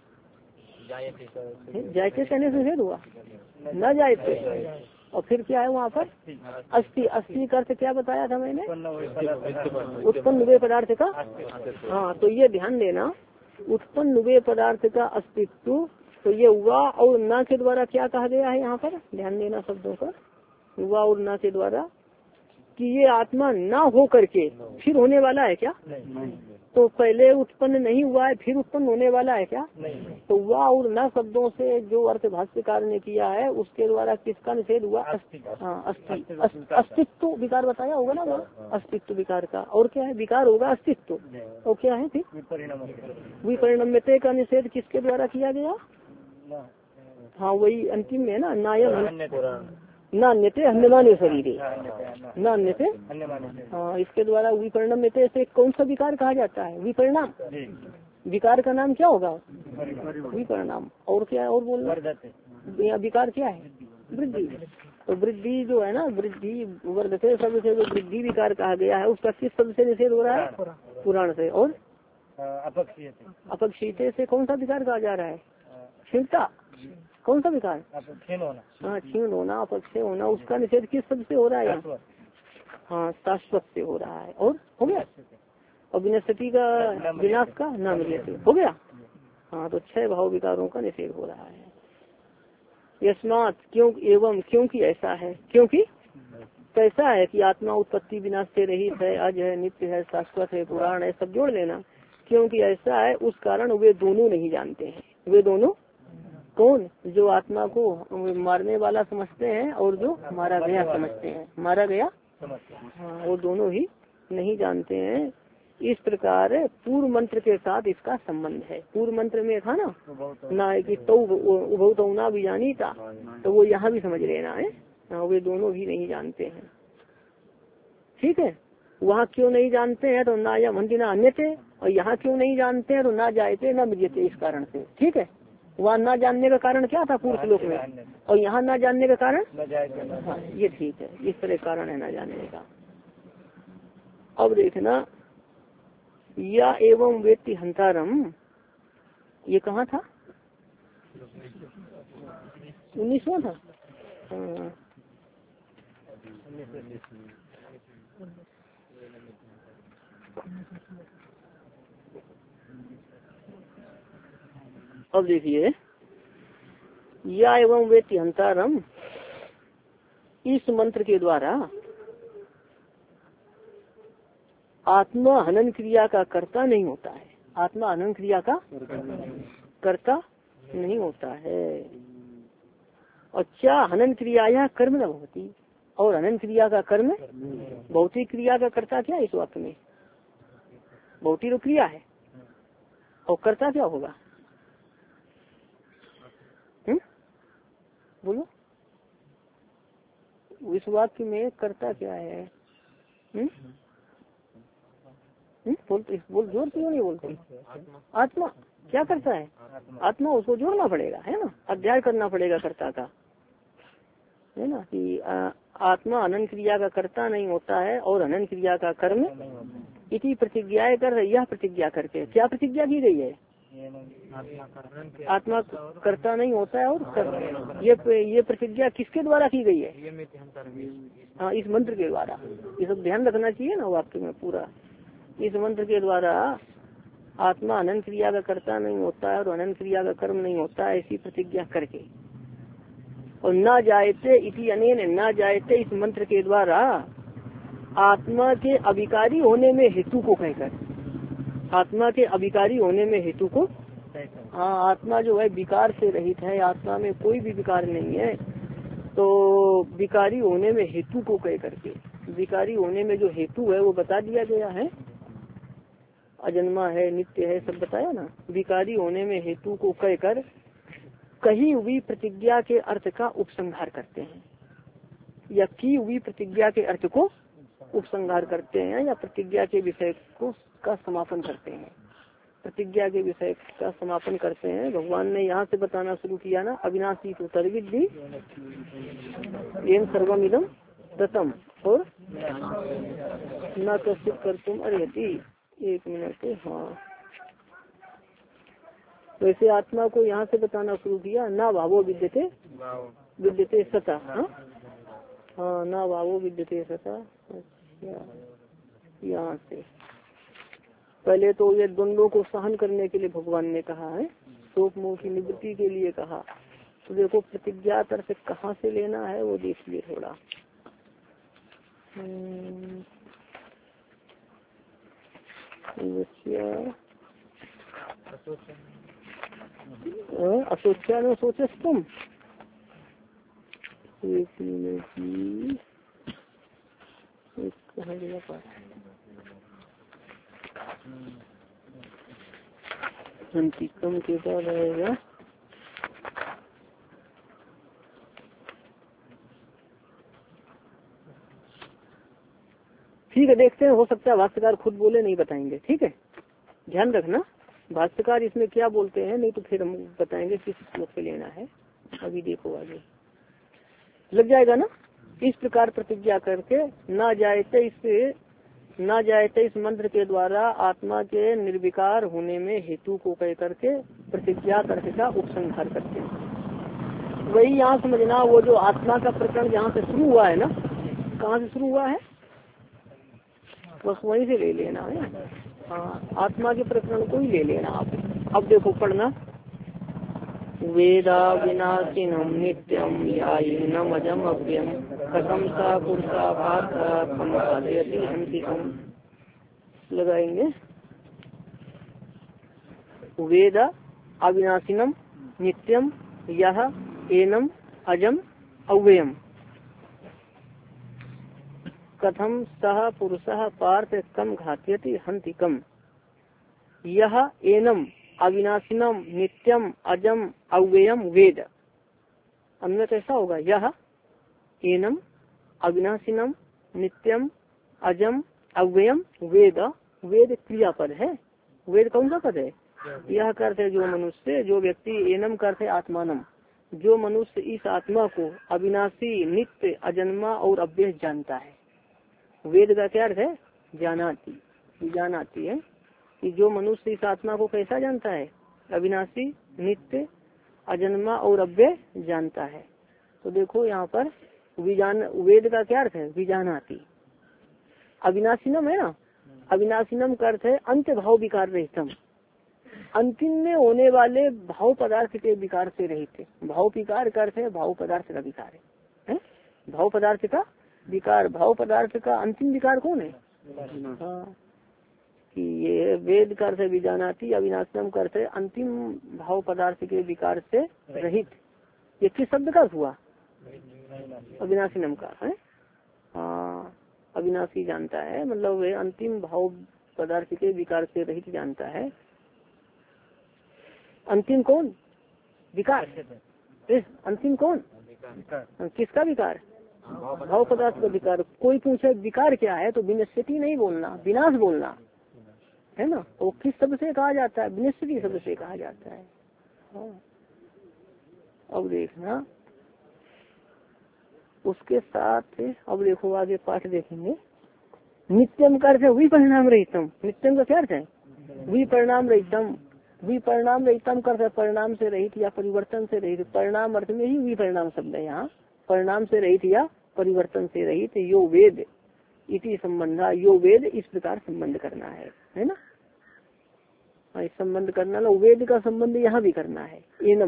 जायते कहने से निषेध हुआ, न जायते। और फिर क्या है वहाँ पर? अस्थि। अस्थि का अर्थ क्या बताया था मैंने? उत्पन्न हुए पदार्थ का। हाँ, तो ये ध्यान देना, उत्पन्न हुए पदार्थ का अस्तित्व। तो ये हुआ और न के द्वारा क्या कहा गया है यहाँ पर? ध्यान देना शब्दों पर, हुआ और न के द्वारा, कि ये आत्मा ना हो करके फिर होने वाला है क्या? तो पहले उत्पन्न नहीं हुआ है फिर उत्पन्न होने वाला है क्या? तो हुआ और न शब्दों से जो अर्थ भाष्यकार ने किया है उसके द्वारा किसका निषेध हुआ? हाँ, अस्तित्व। अस्तित्व विकार बताया होगा ना वो, अस्तित्व विकार का। और क्या है? विकार होगा अस्तित्व। और क्या है फिर? विपरिणम्यते का निषेध किसके द्वारा किया गया? हाँ, वही अंतिम में ना, नायम नान्यते अन्यमाने शरीरे, नान्यते। हाँ, इसके द्वारा विपरिणम्यते से कौन सा विकार कहा जाता है? विपरिणाम। विकार का नाम क्या होगा? विपरिणाम। और क्या है? और बोलना, विकार क्या है? वृद्धि। तो वृद्धि जो है ना, वृद्धि वर्धते शब्द से जो वृद्धि विकार कहा गया है उसका किस शब्द से निषेध हो रहा है? पुराण से। और अपक्षीते से कौन सा विकार कहा जा रहा है? क्षीणता। कौन सा विकार? हाँ, क्षीण होना, अपक्षय होना, उसका निषेध किस शब्द से हो रहा है यहाँ? हाँ, शाश्वत से हो रहा है। और हो गया। और विनस्पति का विनाश का नाम हो गया। हाँ, तो छह भाव विकारों का निषेध हो रहा है। यस्मात् क्यों एवं क्योंकि ऐसा है, क्योंकि कैसा है कि आत्मा उत्पत्ति विनाश से रहित है, अज है, नित्य है, शाश्वत है, पुराण है, सब जोड़ लेना। क्योंकि ऐसा है उस कारण वे दोनों नहीं जानते हैं। वे दोनों कौन? जो आत्मा को मारने वाला समझते हैं और जो मारा गया समझते हैं, मारा गया, हाँ, वो दोनों ही नहीं जानते हैं। इस प्रकार पूर्व मंत्र के साथ इसका संबंध है। पूर्व मंत्र में था ना ना कि तो उभौ ना भी जानी था, तो वो यहाँ भी समझ लेना है। वे दोनों भी नहीं जानते हैं। ठीक है, वहाँ क्यों नहीं जानते हैं? तो ना या मंदिर ना अन्य थे, और यहाँ क्यों नहीं जानते हैं? तो ना जायते ना मिजते, इस कारण से। ठीक है, वहाँ ना जानने का कारण क्या था पूर्व श्लोक में, और यहाँ ना जानने का कारण, हाँ, ये ठीक है, इस तरह कारण है ना जानने का। अब देखना, या एवं वेत्ति हंतारम, ये कहाँ था? उन्नीसवां था। हाँ। अब देखिए, या एवं वेत्ति हंतारम, इस मंत्र के द्वारा आत्मा हनन क्रिया का कर्ता नहीं होता है। आत्मा हनन क्रिया का कर्ता नहीं होता है। और क्या हनन क्रिया या कर्म न भवती, और हनन क्रिया का कर्म, भौतिक क्रिया का कर्ता क्या है इस वाक्य में? भौतिक क्रिया है, और कर्ता क्या होगा? हम्म बोलो, इस वाक्य में कर्ता क्या है? हम्म बोलते बोल जोर क्यों नहीं बोलते? आत्मा क्या करता है? आत्मा, उसको जोड़ना पड़ेगा, है ना, अध्याय करना पड़ेगा कर्ता का, है ना, कि आ, आत्मा अनंत क्रिया का कर्ता नहीं होता है और अनंत क्रिया का कर्म। इसी प्रतिज्ञा कर, यह प्रतिज्ञा करके, क्या प्रतिज्ञा की गई है? आत्मा कर्ता नहीं होता है और कर्म। ये ये प्रतिज्ञा किसके द्वारा की गई है? हाँ, इस मंत्र के द्वारा। ये सब ध्यान रखना चाहिए ना वाक्य में पूरा। इस मंत्र के द्वारा आत्मा अनंत क्रिया का कर्ता नहीं होता है और अनंत क्रिया का कर्म नहीं होता है, ऐसी प्रतिज्ञा करके। और ना जायते इति अनेन, ना जायते इस मंत्र के द्वारा आत्मा के अभिकारी होने में हेतु को कहकर, आत्मा के अभिकारी होने में हेतु को, हाँ, आत्मा जो है विकार से रहित है, आत्मा में कोई भी विकार नहीं है, तो विकारी होने में हेतु को कह करके, विकारी होने में जो हेतु है वो बता दिया गया है। अजन्मा है, नित्य है, सब बताया ना। विकारी होने में हेतु को कहकर कही हुई प्रतिज्ञा के अर्थ का उपसंहार करते हैं, या की हुई प्रतिज्ञा के अर्थ को उपसंहार करते हैं, या प्रतिज्ञा के विषय को का समापन करते हैं। प्रतिज्ञा के विषय का समापन करते हैं। भगवान ने यहाँ से बताना शुरू किया ना, अविनाशी तो सर्वविद्धि एवं सर्वमिदं दत्तम, और न कश्चित कर तुम अर्हति। एक मिनट, हाँ, वैसे आत्मा को यहाँ से बताना शुरू किया, ना भावो विद्यते विद्यते सता, हाँ हाँ, ना भावो विद्यते सता। अच्छा, यहाँ से पहले तो ये द्वंद्वों को सहन करने के लिए भगवान ने कहा है, शोक मोह की निवृत्ति के लिए कहा। तो देखो प्रतिज्ञा अर्थ कहाँ से लेना है वो देखिए थोड़ा। असोच्या में सोचे तुम, एक मिनट, कहाँ जगह पर अंतिकम के बाद आएगा। ठीक है, देखते हैं, हो सकता है भाष्यकार खुद बोले, नहीं बताएंगे। ठीक है, ध्यान रखना भाष्यकार इसमें क्या बोलते हैं, नहीं तो फिर हम बताएंगे किस श्लोक से लेना है। अभी देखो आगे, लग जाएगा ना। इस प्रकार प्रतिज्ञा करके ना जायते इस ना जायते इस मंत्र के द्वारा आत्मा के निर्विकार होने में हेतु को कह करके प्रतिज्ञा करके का उपसंहार करते हैं। वही यहाँ समझना, वो जो आत्मा का प्रकरण जहाँ से शुरू हुआ है ना, कहाँ से शुरू हुआ है, बस वहीं से ले लेना है। हाँ, आत्मा के प्रकरण को ही ले लेना आप। अब देखो पढ़ना, वेदा विनाशिनम नित्यम यायिनम अजम अव्ययम कथम सा पुरुषा भात हम लगाएंगे। वेद अविनाशिनम नित्यम यह एनम अजम अव्ययम कथम सह पुरुषः पार्थ कम घात्यति हंति कम। यह एनम अविनाशिनम नित्यम अजम अव्ययम वेद। अन्य कैसा होगा, यह एनम अविनाशिनम नित्यम अजम अव्ययम वेद। वेद क्रियापद है। वेद कौन सा पद है, यह करते जो मनुष्य, जो व्यक्ति, एनम करते आत्मानम, जो मनुष्य इस आत्मा को अविनाशी नित्य अजन्मा और अव्यय जानता है। वेद का क्या अर्थ है, जानाती, जानाती है कि जो मनुष्य इस आत्मा को कैसा जानता है, अविनाशी नित्य अजन्मा और अव्यय जानता है। तो देखो यहाँ पर विजान, वेद का क्या अर्थ है, विजानाती। अविनाशिनम है ना, अविनाशिनम का अर्थ है अंत भाव विकार रहितम, अंतिम में होने वाले भाव पदार्थ के विकार से रहित। भाव विकार का अर्थ है भाव पदार्थ का विकार है, भाव पदार्थ का विकार। भाव पदार्थ का अंतिम विकार कौन है, हाँ, कि ये वेद का अर्थ विजानाती, अविनाशिनम का अर्थ अंतिम भाव पदार्थ के विकार से रहित। ये किस शब्द का हुआ, अविनाशिनम का है, हाँ, अविनाशी जानता है, मतलब वे अंतिम भाव पदार्थ के विकार से रहित जानता है। अंतिम कौन, विकार, अंतिम कौन, किसका विकार, भाव पदार्थ का विकार। कोई पूछे विकार क्या है तो विनश्यति नहीं बोलना, विनाश बोलना है ना। वो किस शब्द से कहा जाता है, विनश्यति शब्द से कहा जाता है। हाँ। अब देखना उसके साथ, अब देखो आगे पाठ देखेंगे। नित्यम का अर्थ है विपरिणाम रहितम। नित्यम का क्या अर्थ है, विपरिणाम रहितम। विपरिणाम रहितम का अर्थ है परिणाम से रहित या परिवर्तन से रहित। परिणाम अर्थ में ही विपरिणाम शब्द है यहाँ, परिणाम से रहित या परिवर्तन से रहित। यो वेद इति संबंधा, यो वेद इस प्रकार संबंध करना है, है ना। इस संबंध करना ना, वेद का संबंध यहाँ भी करना है। एनम,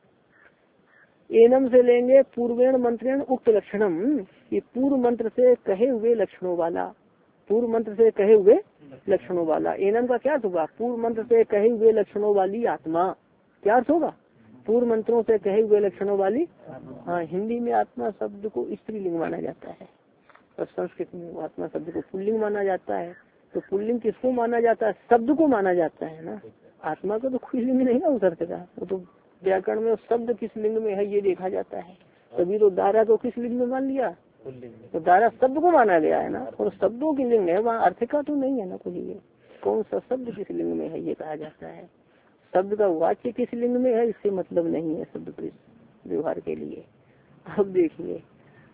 एनम से लेंगे पूर्वेण मंत्रेण उक्त लक्षणम, ये पूर्व मंत्र से कहे हुए लक्षणों वाला, पूर्व मंत्र से कहे हुए लक्षणों वाला। एनम का क्या होगा, पूर्व मंत्र से कहे हुए लक्षणों वाली आत्मा। क्या अर्थ होगा, पूर्व मंत्रों से कहे हुए लक्षणों वाली। हाँ, हिंदी में आत्मा शब्द को स्त्रीलिंग माना जाता है और संस्कृत में आत्मा शब्द को पुल्लिंग माना जाता है। तो पुल्लिंग किसको माना जाता है, शब्द को माना जाता है ना। आत्मा को तो कोई लिंग नहीं ना उतर सका, वो तो व्याकरण में शब्द किस लिंग में है ये देखा जाता है। तभी तो दारा को किस लिंग में मान लिया, तो दारा शब्द को माना गया है ना, और शब्दों की लिंग है, वहाँ अर्थ का तो नहीं है ना कुछ। ये कौन सा शब्द किस लिंग में है ये कहा जाता है। शब्द का वाच्य किस लिंग में है इससे मतलब नहीं है शब्द के व्यवहार के लिए। अब देखिए,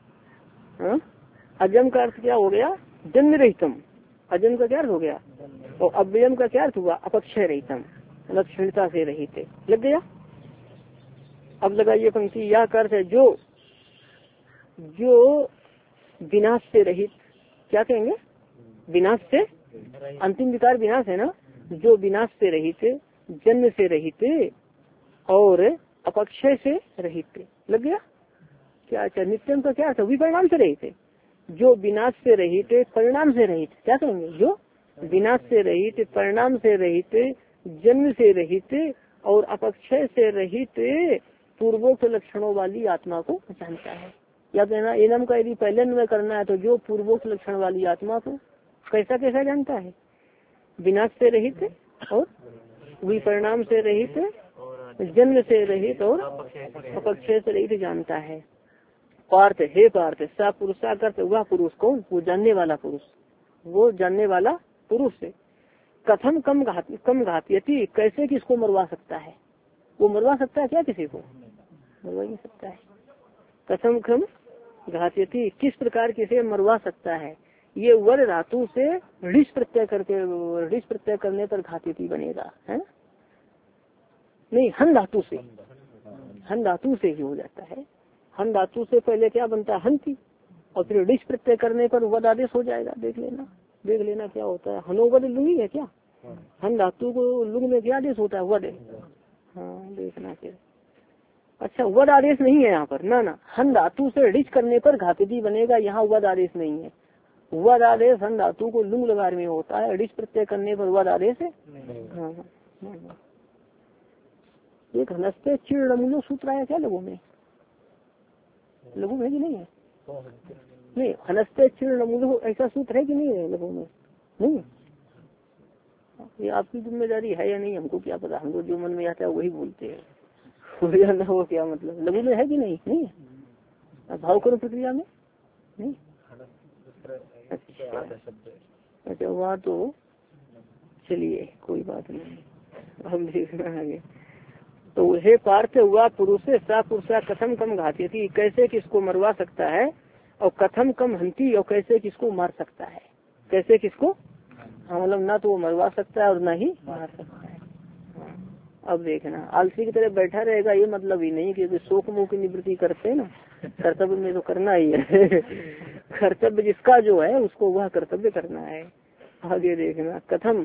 अजम का अर्थ क्या हो गया, जन्म रहितम। अजम का क्या अर्थ हो गया, और अव्ययम का क्या अर्थ हुआ, अपक्षय रहितम, मतलब क्षीणता से रहित। लग गया। अब लगाइए पंक्ति, यह अर्थ है जो जो विनाश से रहित। क्या कहेंगे, विनाश से, अंतिम विकार विनाश है ना, जो विनाश से रहित, जन्म से रहित और अपक्षय से रहित। लग गया क्या। अच्छा, नित्यम का क्या अर्थ, विपरिणाम से रहित, जो विनाश से रहित परिणाम से रहित। क्या कहेंगे, जो विनाश से रहित परिणाम से रहित जन्म से रहित और अपक्षय से रहित पूर्वोक्त लक्षणों वाली आत्मा को जानता है। या कहना एनम का यदि पहले में करना है तो जो पूर्वोक्त लक्षण वाली आत्मा को कैसा कैसा जानता है, विनाश से रहित और विपरिणाम से रहित, जन्म से रहित और अपक्षय से रहित जानता है। पार्थ, हे पार्थ, सा पुरुषा करते, वह पुरुष कौन, वो जानने वाला पुरुष, वो जानने वाला पुरुष से कथम कम घात कम घाती, कैसे किसको मरवा सकता है। वो मरवा सकता है क्या किसी को, मरवा नहीं सकता है। कथम कम घातयति किस प्रकार किसे मरवा सकता है। ये वर धातु से ऋष प्रत्यय करके ऋष प्रत्यय करने पर घातयति बनेगा, है नहीं, हन धातु से, हन धातु से ही हो जाता है। हन धातु से पहले क्या बनता है, हंती, और फिर ऋष प्रत्यय करने पर वद आदेश हो जाएगा। देख लेना देख लेना क्या होता है। हनोवद लुंगी है क्या, हन धातु को लुंग में क्या आदेश होता है, वद। हाँ देखना फिर। अच्छा वद आदेश नहीं है यहाँ पर, ना ना, हन धातु से ऋष करने पर घातयति बनेगा, यहाँ वद आदेश नहीं है। वद आदेश हन धातु को लुंग लगार में होता है, ऋष प्रत्यय करने पर वद आदेश है। हाँ हाँ, एक हनस्ते चिड़मूलो सूत्र आया क्या लघु में, लघु में कि नहीं है, नहीं हनस्ते चिड़मूलो ऐसा सूत्र है कि नहीं है लघु में, नहीं। ये आपकी जिम्मेदारी है या नहीं हमको क्या पता, हमको जो मन में आता है वही बोलते हैं, हो या ना हो क्या मतलब, लघु में है कि नहीं, नहीं है भाव करो प्रक्रिया में, नहीं। अच्छा अच्छा वहाँ तो चलिए कोई बात नहीं, हम देखना आगे। तो हे पार्थ हुआ पुरुष सा पुरुषा कथम कम घातयति, कैसे किसको मरवा सकता है, और कथम कम हंती, और कैसे किसको मार सकता है, कैसे किसको, हाँ मतलब ना तो वो मरवा सकता है और ना ही मार सकता है। हाँ। अब देखना आलसी की तरह बैठा रहेगा ये मतलब ही नहीं, क्योंकि शोक मोह की निवृत्ति करते हैं ना, कर्तव्य में तो करना ही है कर्तव्य जिसका जो है उसको वह कर्तव्य करना है। आगे देखना कथम,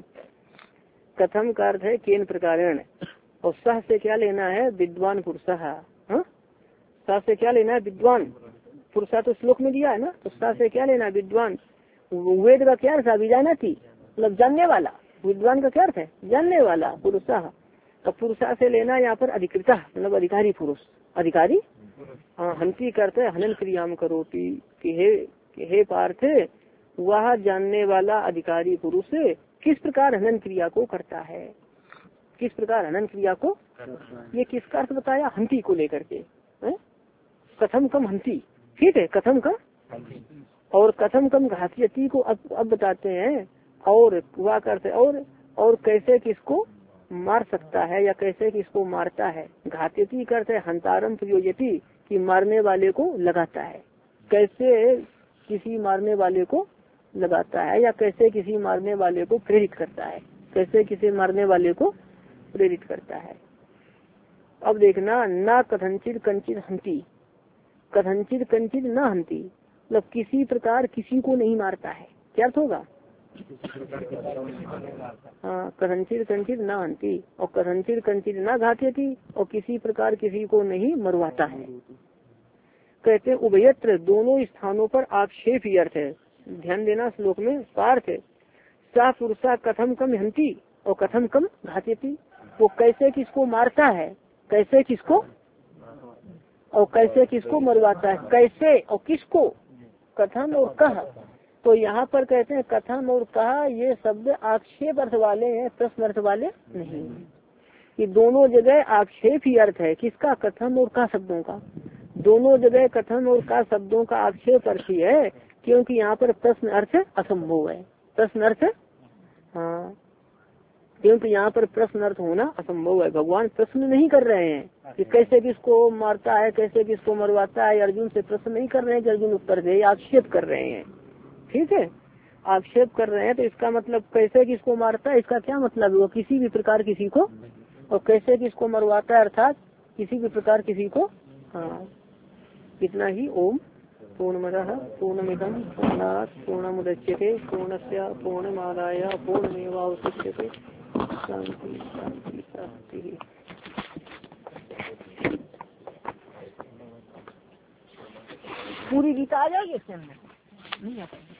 कथम का अर्थ है केन प्रकारेण, और सह से क्या लेना है, विद्वान पुरुषः, सह से क्या लेना है, विद्वान पुरुषा तो श्लोक में दिया है ना, तो सह से क्या लेना है, विद्वान। वेद का क्या अर्थ है, अभिजाना थी मतलब जानने वाला, विद्वान का क्या अर्थ है, जानने वाला, पुरुषः। तो पुरुषा से लेना यहाँ पर अधिकृता मतलब अधिकारी पुरुष, अधिकारी। हाँ हंती करते हनन क्रियाम करोति, कि हे कि हे पार्थ वह जानने वाला अधिकारी पुरुष किस प्रकार हनन क्रिया को करता है, किस प्रकार हनन क्रिया को, ये किसका अर्थ बताया, हंती को लेकर के, है? कथम कम हंती, ठीक है, कथम कम, और कथम कम घातयति को अब अब बताते हैं, और वह करते और और कैसे किसको मार सकता है या कैसे किसको मारता है। घातयति करते हंतारम प्रयोजति, कि मारने वाले को लगाता है, कैसे किसी मारने वाले को लगाता है, या कैसे किसी मारने वाले को प्रेरित करता है, कैसे किसी मारने वाले को प्रेरित करता है। अब देखना ना कथनचित कंचित हंती, कथनचित कंचित न हंती मतलब किसी प्रकार किसी को नहीं मारता है, क्या अर्थ होगा, हाँ कथनचित कंचित न हंती, और कथनचित कंचित न घातयति, और किसी प्रकार किसी को नहीं मरवाता है। कहते उभयत्र दोनों स्थानों पर आक्षेप ही अर्थ है, ध्यान देना श्लोक में, पार्थ सा पुरुषा कथम कम हंती और कथम कम घातयति, वो कैसे किसको मारता है, कैसे किसको, और कैसे किसको मरवाता है, कैसे और किसको, कथम और कह। तो यहाँ पर कहते हैं कथम और कहा ये शब्द आक्षेप अर्थ वाले हैं, प्रश्न अर्थ वाले नहीं, कि दोनों जगह आक्षेप ही अर्थ है, किसका, कथम और का शब्दों का, दोनों जगह कथम और का शब्दों का आक्षेप अर्थ ही है, क्योंकि यहाँ पर प्रश्न अर्थ असंभव है, प्रश्न अर्थ, हाँ क्योंकि यहाँ पर प्रश्न अर्थ होना असंभव है। भगवान प्रश्न नहीं कर रहे हैं कि कैसे किसको मारता है, कैसे किसको मरवाता है, अर्जुन से प्रश्न नहीं कर रहे हैं कि अर्जुन उत्तर दे, आक्षेप कर रहे हैं, ठीक है, आक्षेप कर रहे हैं। तो इसका मतलब कैसे किसको मारता है, इसका क्या मतलब है, वो किसी भी प्रकार किसी को, और कैसे किसको मरवाता है अर्थात किसी भी प्रकार किसी को। हाँ इतना ही। ओम पूर्णमदः पूर्णमिदं पूर्णात् पूर्णमुदच्यते पूर्णस्य पूर्णमादाय पूर्णमेवावशिष्यते। शांति शांति शांति। पूरी गीता आ जाएगी इसके अंदर, नहीं आता।